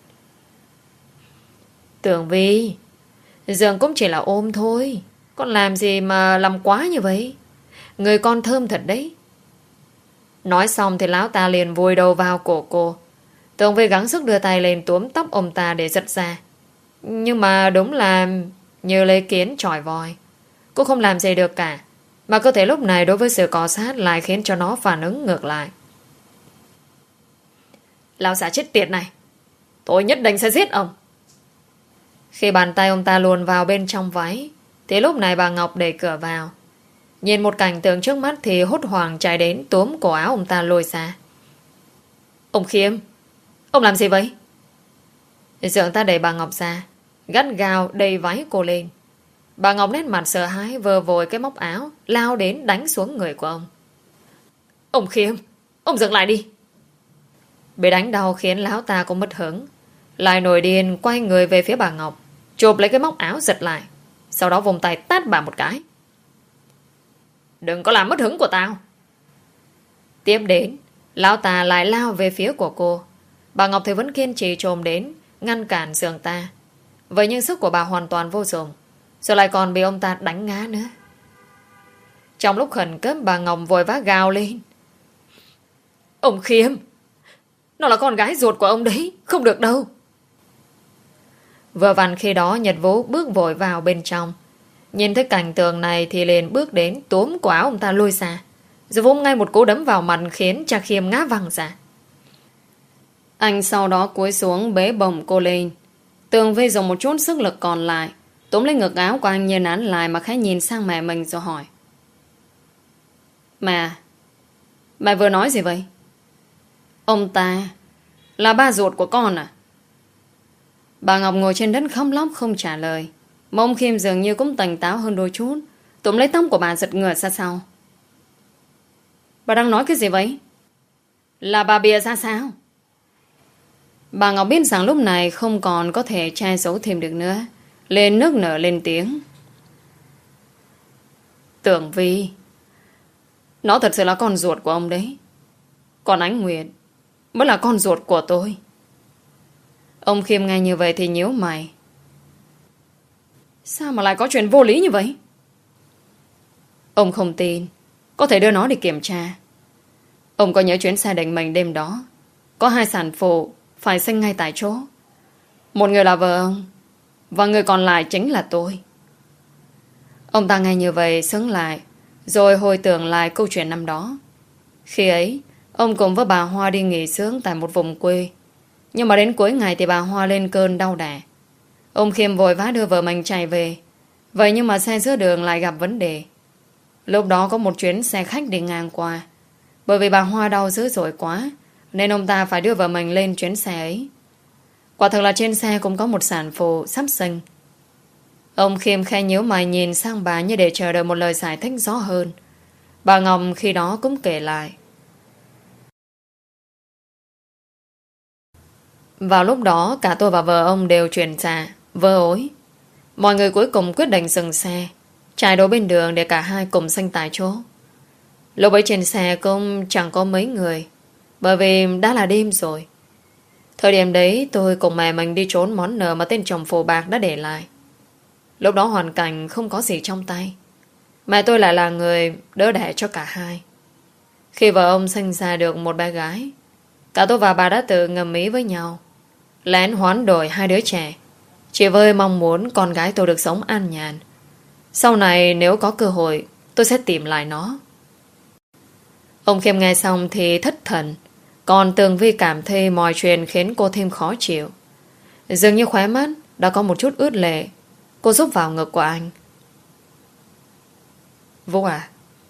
Tường Vi, giường cũng chỉ là ôm thôi, con làm gì mà làm quá như vậy? Người con thơm thật đấy. Nói xong thì lão ta liền vùi đầu vào cổ cô. Tường Vi gắng sức đưa tay lên túm tóc ông ta để giật ra. Nhưng mà đúng là như lấy kiến chọi voi. Cô không làm gì được cả. Mà cơ thể lúc này đối với sự cọ sát lại khiến cho nó phản ứng ngược lại. Lão già chết tiệt này, tôi nhất định sẽ giết ông. Khi bàn tay ông ta luồn vào bên trong váy, thì lúc này bà Ngọc đẩy cửa vào. Nhìn một cảnh tượng trước mắt thì hốt hoảng chạy đến túm cổ áo ông ta lôi ra. Ông Khiêm, ông làm gì vậy? Dượng ta đẩy bà Ngọc ra, gắt gao đầy váy cô lên. Bà Ngọc nét mặt sợ hãi vờ vội cái móc áo, lao đến đánh xuống người của ông. Ông Khiêm, ông dừng lại đi. Bị đánh đau khiến lão ta cũng mất hứng, lại nổi điên quay người về phía bà Ngọc, chộp lấy cái móc áo giật lại, sau đó vùng tay tát bà một cái. Đừng có làm mất hứng của tao. Tiếp đến, lão ta lại lao về phía của cô. Bà Ngọc thì vẫn kiên trì trồm đến ngăn cản dường ta. Vậy nhưng sức của bà hoàn toàn vô dụng, rồi lại còn bị ông ta đánh ngã nữa. Trong lúc khẩn cấp, bà Ngọc vội vã gào lên: Ông Khiêm, nó là con gái ruột của ông đấy, không được đâu. Vừa vặn khi đó Nhật Vũ bước vội vào bên trong. Nhìn thấy cảnh tượng này thì liền bước đến túm cổ áo ông ta lôi ra, rồi vung ngay một cú đấm vào mặt khiến cha Khiêm ngã văng ra. Anh sau đó cúi xuống bế bổng cô lên. Tường Vi dùng một chút sức lực còn lại túm lấy ngực áo của anh như nán lại, mà khẽ nhìn sang mẹ mình rồi hỏi: Mẹ, mẹ vừa nói gì vậy? Ông ta là ba ruột của con à? Bà Ngọc ngồi trên đất khóc lóc không trả lời. Mà ông Khiêm dường như cũng tỉnh táo hơn đôi chút, túm lấy tóc của bà giật ngửa ra sau. Bà đang nói cái gì vậy? Là bà bịa ra sao? Bà Ngọc biết rằng lúc này không còn có thể che giấu thêm được nữa, lên nức nở lên tiếng: Tưởng Vi, nó thật sự là con ruột của ông đấy. Còn Ánh Nguyệt mới là con ruột của tôi. Ông Khiêm nghe như vậy thì nhíu mày. Sao mà lại có chuyện vô lý như vậy? Ông không tin, có thể đưa nó đi kiểm tra. Ông có nhớ chuyến xe định mệnh đêm đó, có hai sản phụ phải sinh ngay tại chỗ. Một người là vợ ông, và người còn lại chính là tôi. Ông ta nghe như vậy sững lại, rồi hồi tưởng lại câu chuyện năm đó. Khi ấy, ông cùng với bà Hoa đi nghỉ dưỡng tại một vùng quê. Nhưng mà đến cuối ngày thì bà Hoa lên cơn đau đẻ. Ông Khiêm vội vã đưa vợ mình chạy về. Vậy nhưng mà xe giữa đường lại gặp vấn đề. Lúc đó có một chuyến xe khách đi ngang qua. Bởi vì bà Hoa đau dữ dội quá, nên ông ta phải đưa vợ mình lên chuyến xe ấy. Quả thực là trên xe cũng có một sản phụ sắp sinh. Ông Khiêm khe nhíu mày nhìn sang bà như để chờ đợi một lời giải thích rõ hơn. Bà Ngọc khi đó cũng kể lại. Vào lúc đó cả tôi và vợ ông đều chuyển dạ, vơ ối. Mọi người cuối cùng quyết định dừng xe, trải đổ bên đường để cả hai cùng sinh tại chỗ. Lúc ấy trên xe cũng chẳng có mấy người, bởi vì đã là đêm rồi. Thời điểm đấy tôi cùng mẹ mình đi trốn món nợ mà tên chồng phù bạc đã để lại. Lúc đó hoàn cảnh không có gì trong tay. Mẹ tôi lại là người đỡ đẻ cho cả hai. Khi vợ ông sinh ra được một bé gái, cả tôi và bà đã tự ngầm ý với nhau, lén hoán đổi hai đứa trẻ, chỉ với mong muốn con gái tôi được sống an nhàn. Sau này nếu có cơ hội, tôi sẽ tìm lại nó. Ông Khiêm nghe xong thì thất thần, còn Tường Vi cảm thấy mọi chuyện khiến cô thêm khó chịu. Dường như khóe mắt đã có một chút ướt lệ. Cô rúc vào ngực của anh. Vũ à,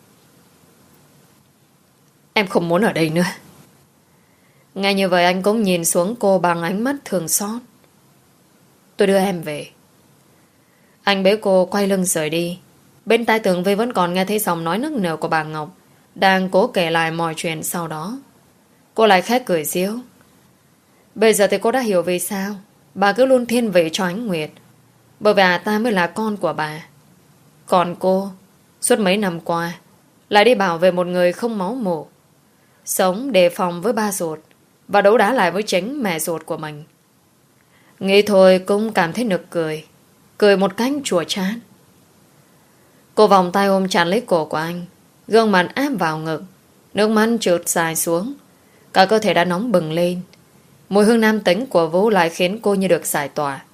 em không muốn ở đây nữa. Ngay như vậy anh cũng nhìn xuống cô bằng ánh mắt thương xót. Tôi đưa em về. Anh bế cô quay lưng rời đi. Bên tai Tường Vi vẫn còn nghe thấy giọng nói nức nở của bà Ngọc, đang cố kể lại mọi chuyện sau đó. Cô lại khẽ cười giễu. Bây giờ thì cô đã hiểu vì sao bà cứ luôn thiên vị cho Ánh Nguyệt. Bởi vì à ta mới là con của bà. Còn cô, suốt mấy năm qua, lại đi bảo vệ một người không máu mủ, sống đề phòng với ba ruột và đấu đá lại với chính mẹ ruột của mình. Nghĩ thôi cũng cảm thấy nực cười. Cười một cách chua chát. Cô vòng tay ôm chặt lấy cổ của anh, gương mặt áp vào ngực, nước mắt trượt dài xuống. Cả cơ thể đã nóng bừng lên. Mùi hương nam tính của Vũ lại khiến cô như được giải tỏa.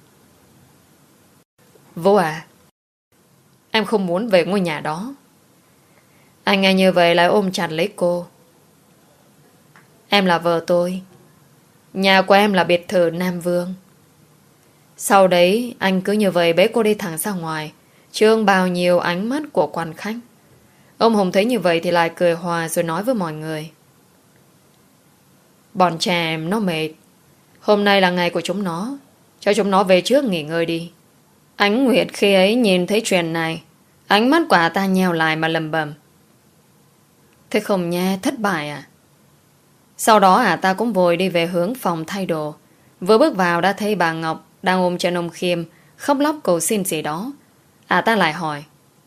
Vũ à, em không muốn về ngôi nhà đó. Anh nghe như vậy lại ôm chặt lấy cô. Em là vợ tôi. Nhà của em là biệt thự Nam Vương. Sau đấy anh cứ như vậy bế cô đi thẳng ra ngoài, trương bao nhiêu ánh mắt của quan khách. Ông Hùng thấy như vậy thì lại cười hòa rồi nói với mọi người. Bọn trẻ em nó mệt. Hôm nay là ngày của chúng nó, cho chúng nó về trước nghỉ ngơi đi. Ánh Nguyệt khi ấy nhìn thấy chuyện này, ánh mắt của ả ta nheo lại mà lầm bầm. Thế không nha, thất bại à? Sau đó ả ta cũng vội đi về hướng phòng thay đồ. Vừa bước vào đã thấy bà Ngọc đang ôm chân ông Khiêm, khóc lóc cầu xin gì đó. Ả ta lại hỏi.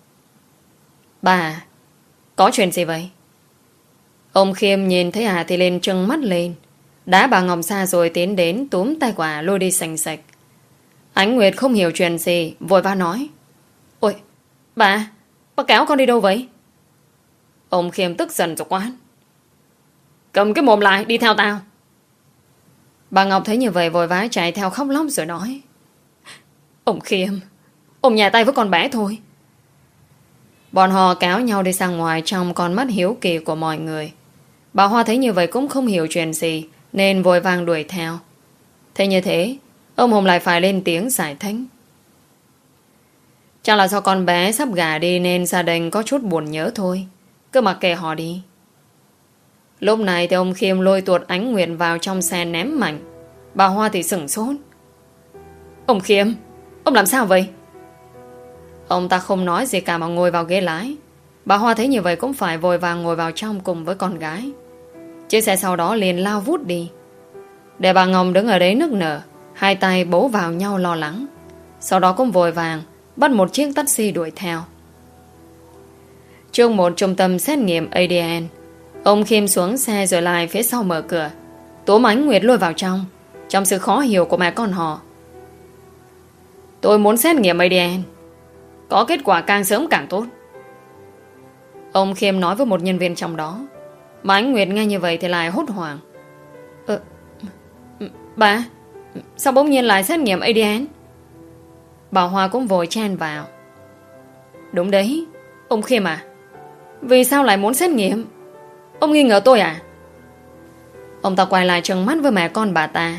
Bà, có chuyện gì vậy? Ông Khiêm nhìn thấy ả thì lên trừng mắt lên, đá bà Ngọc xa rồi tiến đến túm tay của ả lôi đi sành sạch. Ánh Nguyệt không hiểu chuyện gì, vội vã nói. Ôi, bà, bà kéo con đi đâu vậy? Ông Khiêm tức giận rồi quát. Cầm cái mồm lại, đi theo tao. Bà Ngọc thấy như vậy vội vã chạy theo khóc lóc rồi nói. Ông Khiêm, ông nhả tay với con bé thôi. Bọn họ kéo nhau đi ra ngoài trong con mắt hiếu kỳ của mọi người. Bà Hoa thấy như vậy cũng không hiểu chuyện gì, nên vội vàng đuổi theo. Thế như thế, ông Hùng lại phải lên tiếng giải thích. Chắc là do con bé sắp gả đi nên gia đình có chút buồn nhớ thôi. Cứ mặc kệ họ đi. Lúc này thì ông Khiêm lôi tuột Ánh Nguyệt vào trong xe ném mạnh. Bà Hoa thì sửng sốt. Ông Khiêm, ông làm sao vậy? Ông ta không nói gì cả mà ngồi vào ghế lái. Bà Hoa thấy như vậy cũng phải vội vàng ngồi vào trong cùng với con gái. Chiếc xe sau đó liền lao vút đi, để bà Ngọc đứng ở đấy nức nở, hai tay bấu vào nhau lo lắng. Sau đó cũng vội vàng bắt một chiếc taxi đuổi theo. Trước một trung tâm xét nghiệm a đê en, ông Khiêm xuống xe rồi lại phía sau mở cửa, túm Ánh Nguyệt lôi vào trong. Trong sự khó hiểu của mẹ con họ. Tôi muốn xét nghiệm a đê en, có kết quả càng sớm càng tốt. Ông Khiêm nói với một nhân viên trong đó. Mà Ánh Nguyệt nghe như vậy thì lại hốt hoảng. Ờ, bà, sao bỗng nhiên lại xét nghiệm a đê en? Bà Hoa cũng vội chen vào. Đúng đấy, ông Khiêm à, vì sao lại muốn xét nghiệm? Ông nghi ngờ tôi à? Ông ta quay lại trừng mắt với mẹ con bà ta.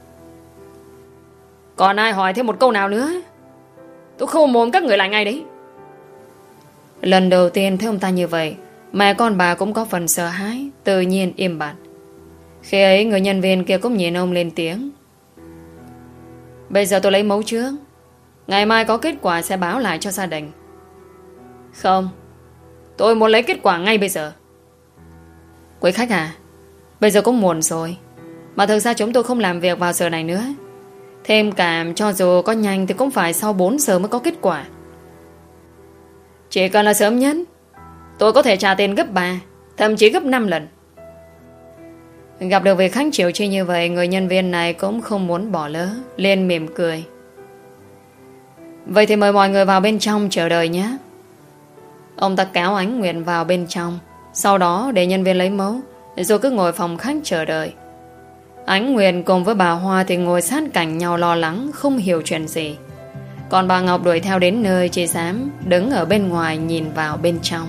Còn ai hỏi thêm một câu nào nữa, tôi không mồm các người lại ngay đấy. Lần đầu tiên thấy ông ta như vậy, mẹ con bà cũng có phần sợ hãi, tự nhiên im bặt. Khi ấy người nhân viên kia cũng nhìn ông lên tiếng. Bây giờ tôi lấy mẫu trước, ngày mai có kết quả sẽ báo lại cho gia đình. Không, tôi muốn lấy kết quả ngay bây giờ. Quý khách à, bây giờ cũng muộn rồi, mà thực ra chúng tôi không làm việc vào giờ này nữa. Thêm cả cho dù có nhanh thì cũng phải sau bốn giờ mới có kết quả. Chỉ cần là sớm nhất, tôi có thể trả tiền gấp ba, thậm chí gấp năm lần. Gặp được vị khách chịu chi như vậy, người nhân viên này cũng không muốn bỏ lỡ, liền mỉm cười. Vậy thì mời mọi người vào bên trong chờ đợi nhé. Ông ta kéo Ánh Nguyệt vào bên trong, sau đó để nhân viên lấy mẫu, rồi cứ ngồi phòng khách chờ đợi. Ánh Nguyệt cùng với bà Hoa thì ngồi sát cạnh nhau lo lắng, không hiểu chuyện gì. Còn bà Ngọc đuổi theo đến nơi chỉ dám đứng ở bên ngoài nhìn vào bên trong.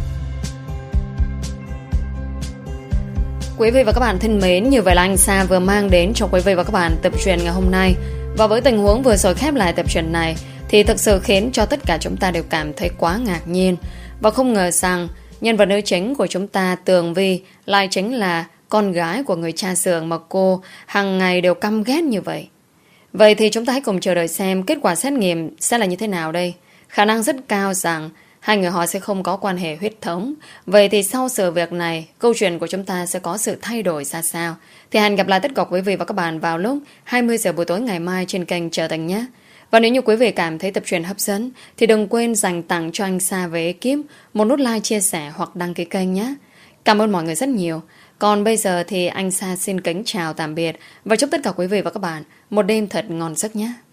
Quý vị và các bạn thân mến, như vậy là anh Sa vừa mang đến cho quý vị và các bạn tập truyện ngày hôm nay. Và với tình huống vừa rồi khép lại tập truyện này thì thực sự khiến cho tất cả chúng ta đều cảm thấy quá ngạc nhiên. Và không ngờ rằng nhân vật nữ chính của chúng ta, Tường Vi, lại chính là con gái của người cha xưởng mà cô hàng ngày đều căm ghét như vậy. Vậy thì chúng ta hãy cùng chờ đợi xem kết quả xét nghiệm sẽ là như thế nào đây. Khả năng rất cao rằng hai người họ sẽ không có quan hệ huyết thống. Vậy thì sau sự việc này, câu chuyện của chúng ta sẽ có sự thay đổi ra sao? Thì hẹn gặp lại tất cả quý vị và các bạn vào lúc hai mươi giờ buổi tối ngày mai trên kênh Trở Thành nhé. Và nếu như quý vị cảm thấy tập truyện hấp dẫn thì đừng quên dành tặng cho anh Sa và ekip một nút like, chia sẻ hoặc đăng ký kênh nhé. Cảm ơn mọi người rất nhiều. Còn bây giờ thì anh Sa xin kính chào tạm biệt và chúc tất cả quý vị và các bạn một đêm thật ngon giấc nhé.